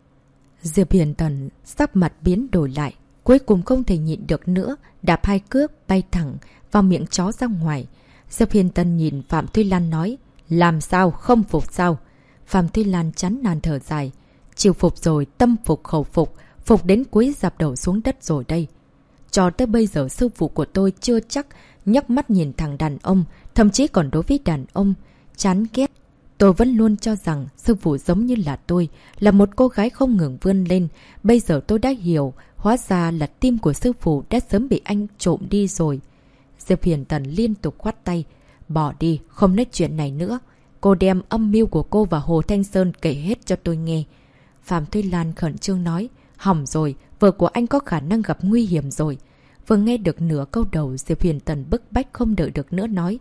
Speaker 1: Diệp Hiền Tần sắc mặt biến đổi lại, cuối cùng không thể nhịn được nữa, đạp hai cước bay thẳng vào miệng chó ra ngoài. Diệp Hiền Tần nhìn Phạm Thúy Lan nói, làm sao, không phục sao? Phạm Thúy Lan chán nản thở dài, chịu phục rồi, tâm phục khẩu phục, phục đến cuối dạp đầu xuống đất rồi đây. Cho tới bây giờ sư phụ của tôi chưa chắc nhấc mắt nhìn thằng đàn ông, thậm chí còn đối với đàn ông chán ghét. Tôi vẫn luôn cho rằng sư phụ giống như là tôi, là một cô gái không ngừng vươn lên. Bây giờ tôi đã hiểu, hóa ra là tim của sư phụ đã sớm bị anh trộm đi rồi. Diệp Hiền Tần liên tục khoát tay. Bỏ đi, không nói chuyện này nữa. Cô đem âm mưu của cô và Hồ Thanh Sơn kể hết cho tôi nghe. Phạm Thúy Lan khẩn trương nói, hỏng rồi, vợ của anh có khả năng gặp nguy hiểm rồi. Vừa nghe được nửa câu đầu, Diệp Hiền Tần bức bách không đợi được nữa nói.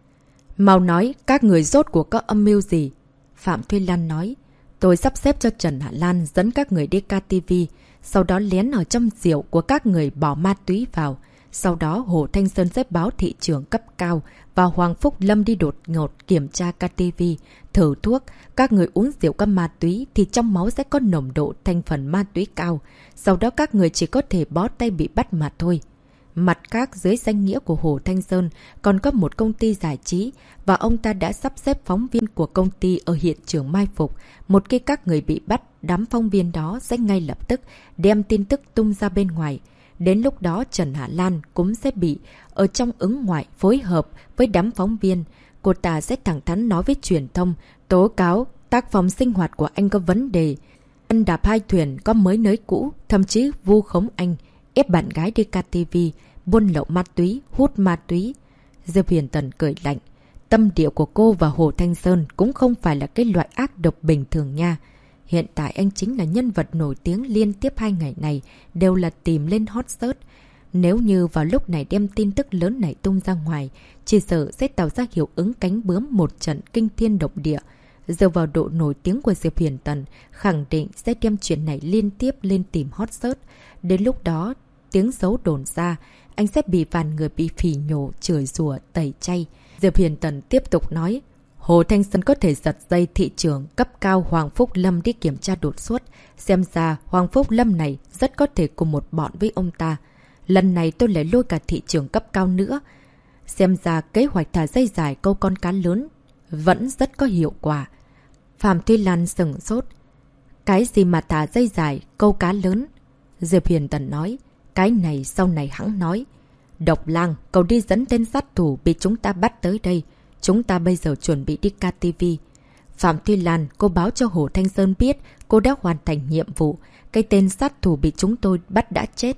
Speaker 1: Mau nói, các người rốt cuộc có âm mưu gì? Phạm Thúy Lan nói, tôi sắp xếp cho Trần Hạ Lan dẫn các người đi KTV, sau đó lén ở trong rượu của các người bỏ ma túy vào. Sau đó Hồ Thanh Sơn sẽ báo thị trường cấp cao và Hoàng Phúc Lâm đi đột ngột kiểm tra KTV, thử thuốc. Các người uống rượu có ma túy thì trong máu sẽ có nồng độ thành phần ma túy cao. Sau đó các người chỉ có thể bó tay bị bắt mà thôi. Mặt khác, dưới danh nghĩa của Hồ Thanh Sơn còn có một công ty giải trí và ông ta đã sắp xếp phóng viên của công ty ở hiện trường mai phục. Một khi các người bị bắt, đám phóng viên đó sẽ ngay lập tức đem tin tức tung ra bên ngoài. Đến lúc đó Trần Hạ Lan cũng sẽ bị ở trong ứng ngoại phối hợp với đám phóng viên. Cô ta sẽ thẳng thắn nói với truyền thông, tố cáo tác phong sinh hoạt của anh có vấn đề. Anh đạp hai thuyền có mới nới cũ, thậm chí vu khống anh, ép bạn gái đi KTV, buôn lậu ma túy, hút ma túy. Diệp Hiền Tần cười lạnh. Tâm địa của cô và Hồ Thanh Sơn cũng không phải là cái loại ác độc bình thường nha. Hiện tại anh chính là nhân vật nổi tiếng, liên tiếp 2 ngày này đều là tìm lên hot search. Nếu như vào lúc này đem tin tức lớn này tung ra ngoài, chỉ sợ sẽ tạo ra hiệu ứng cánh bướm một trận kinh thiên động địa. Dựa vào độ nổi tiếng của Diệp Hiền Tần, khẳng định sẽ đem chuyện này liên tiếp lên tìm hot search. Đến lúc đó, tiếng xấu đồn ra, anh sẽ bị vàn người bị phỉ nhổ, chửi rủa, tẩy chay. Diệp Hiền Tần tiếp tục nói, Hồ Thanh Sơn có thể giật dây thị trưởng cấp cao Hoàng Phúc Lâm đi kiểm tra đột xuất. Xem ra Hoàng Phúc Lâm này rất có thể cùng một bọn với ông ta. Lần này tôi lại lôi cả thị trưởng cấp cao nữa. Xem ra kế hoạch thả dây dài câu con cá lớn vẫn rất có hiệu quả. Phạm Thúy Lan sừng sốt. Cái gì mà thả dây dài câu cá lớn? Diệp Hiền Tần nói, cái này sau này hẵng nói. Độc Lang, cậu đi dẫn tên sát thủ bị chúng ta bắt tới đây. Chúng ta bây giờ chuẩn bị đi KTV. Phạm Thúy Lan, cô báo cho Hồ Thanh Sơn biết cô đã hoàn thành nhiệm vụ. Cái tên sát thủ bị chúng tôi bắt đã chết.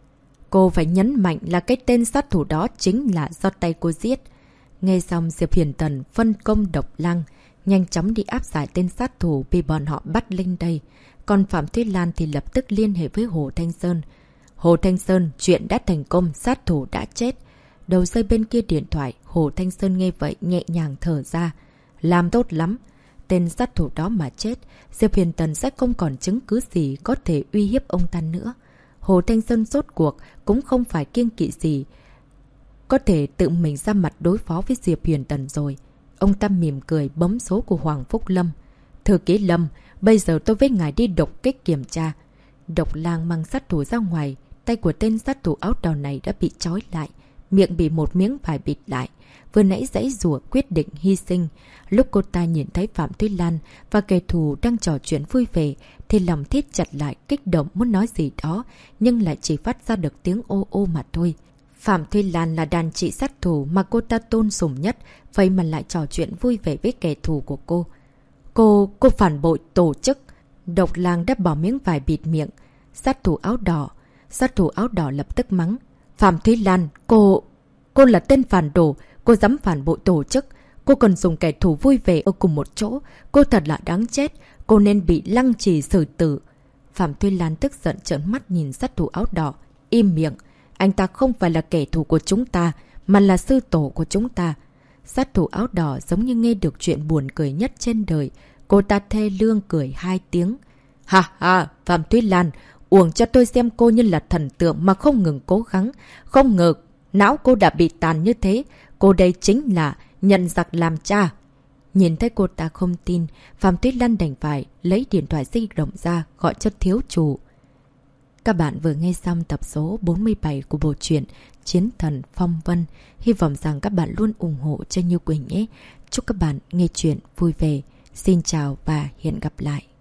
Speaker 1: Cô phải nhấn mạnh là cái tên sát thủ đó chính là do tay cô giết. Nghe xong Diệp Hiền Tần phân công Độc Lang nhanh chóng đi áp giải tên sát thủ bị bọn họ bắt lên đây. Còn Phạm Thúy Lan thì lập tức liên hệ với Hồ Thanh Sơn. Hồ Thanh Sơn, chuyện đã thành công, sát thủ đã chết. Đầu dây bên kia điện thoại, Hồ Thanh Sơn nghe vậy nhẹ nhàng thở ra. Làm tốt lắm. Tên sát thủ đó mà chết, Diệp Hiền Tần sẽ không còn chứng cứ gì có thể uy hiếp ông ta nữa. Hồ Thanh Sơn rốt cuộc cũng không phải kiêng kỵ gì, có thể tự mình ra mặt đối phó với Diệp Hiền Tần rồi. Ông ta mỉm cười bấm số của Hoàng Phúc Lâm. Thư ký Lâm, bây giờ tôi với ngài đi đột kích kiểm tra. Độc Lang mang sát thủ ra ngoài, tay của tên sát thủ áo đỏ này đã bị trói lại, miệng bị một miếng vải bịt lại. Vừa nãy giãy giụa quyết định hy sinh. Lúc cô ta nhìn thấy Phạm Thúy Lan và kẻ thù đang trò chuyện vui vẻ thì lòng thiết chặt lại, kích động muốn nói gì đó, nhưng lại chỉ phát ra được tiếng ô ô mà thôi. Phạm Thúy Lan là đàn chị sát thủ mà cô ta tôn sùng nhất, vậy mà lại trò chuyện vui vẻ với kẻ thù của cô. Cô phản bội tổ chức. Độc Lang đã bỏ miếng vải bịt miệng. Sát thủ áo đỏ lập tức mắng. Phạm Thúy Lan, cô là tên phản đồ, cô dám phản bội tổ chức. Cô còn dùng kẻ thù vui vẻ ở cùng một chỗ. Cô thật là đáng chết, cô nên bị lăng trì xử tử. Phạm Thúy Lan tức giận trợn mắt nhìn sát thủ áo đỏ. Im miệng, anh ta không phải là kẻ thù của chúng ta, mà là sư tổ của chúng ta. Sát thủ áo đỏ giống như nghe được chuyện buồn cười nhất trên đời. Cô ta thê lương cười 2 tiếng. Ha ha, Phạm Thúy Lan, uổng cho tôi xem cô như là thần tượng mà không ngừng cố gắng. Không ngờ, não cô đã bị tàn như thế. Cô đây chính là nhận giặc làm cha. Nhìn thấy cô ta không tin, Phạm Thúy Lan đành phải lấy điện thoại di động ra gọi cho thiếu chủ. Các bạn vừa nghe xong tập số 47 của bộ truyện Chiến Thần Phong Vân. Hy vọng rằng các bạn luôn ủng hộ cho Như Quỳnh nhé. Chúc các bạn nghe chuyện vui vẻ. Xin chào và hẹn gặp lại.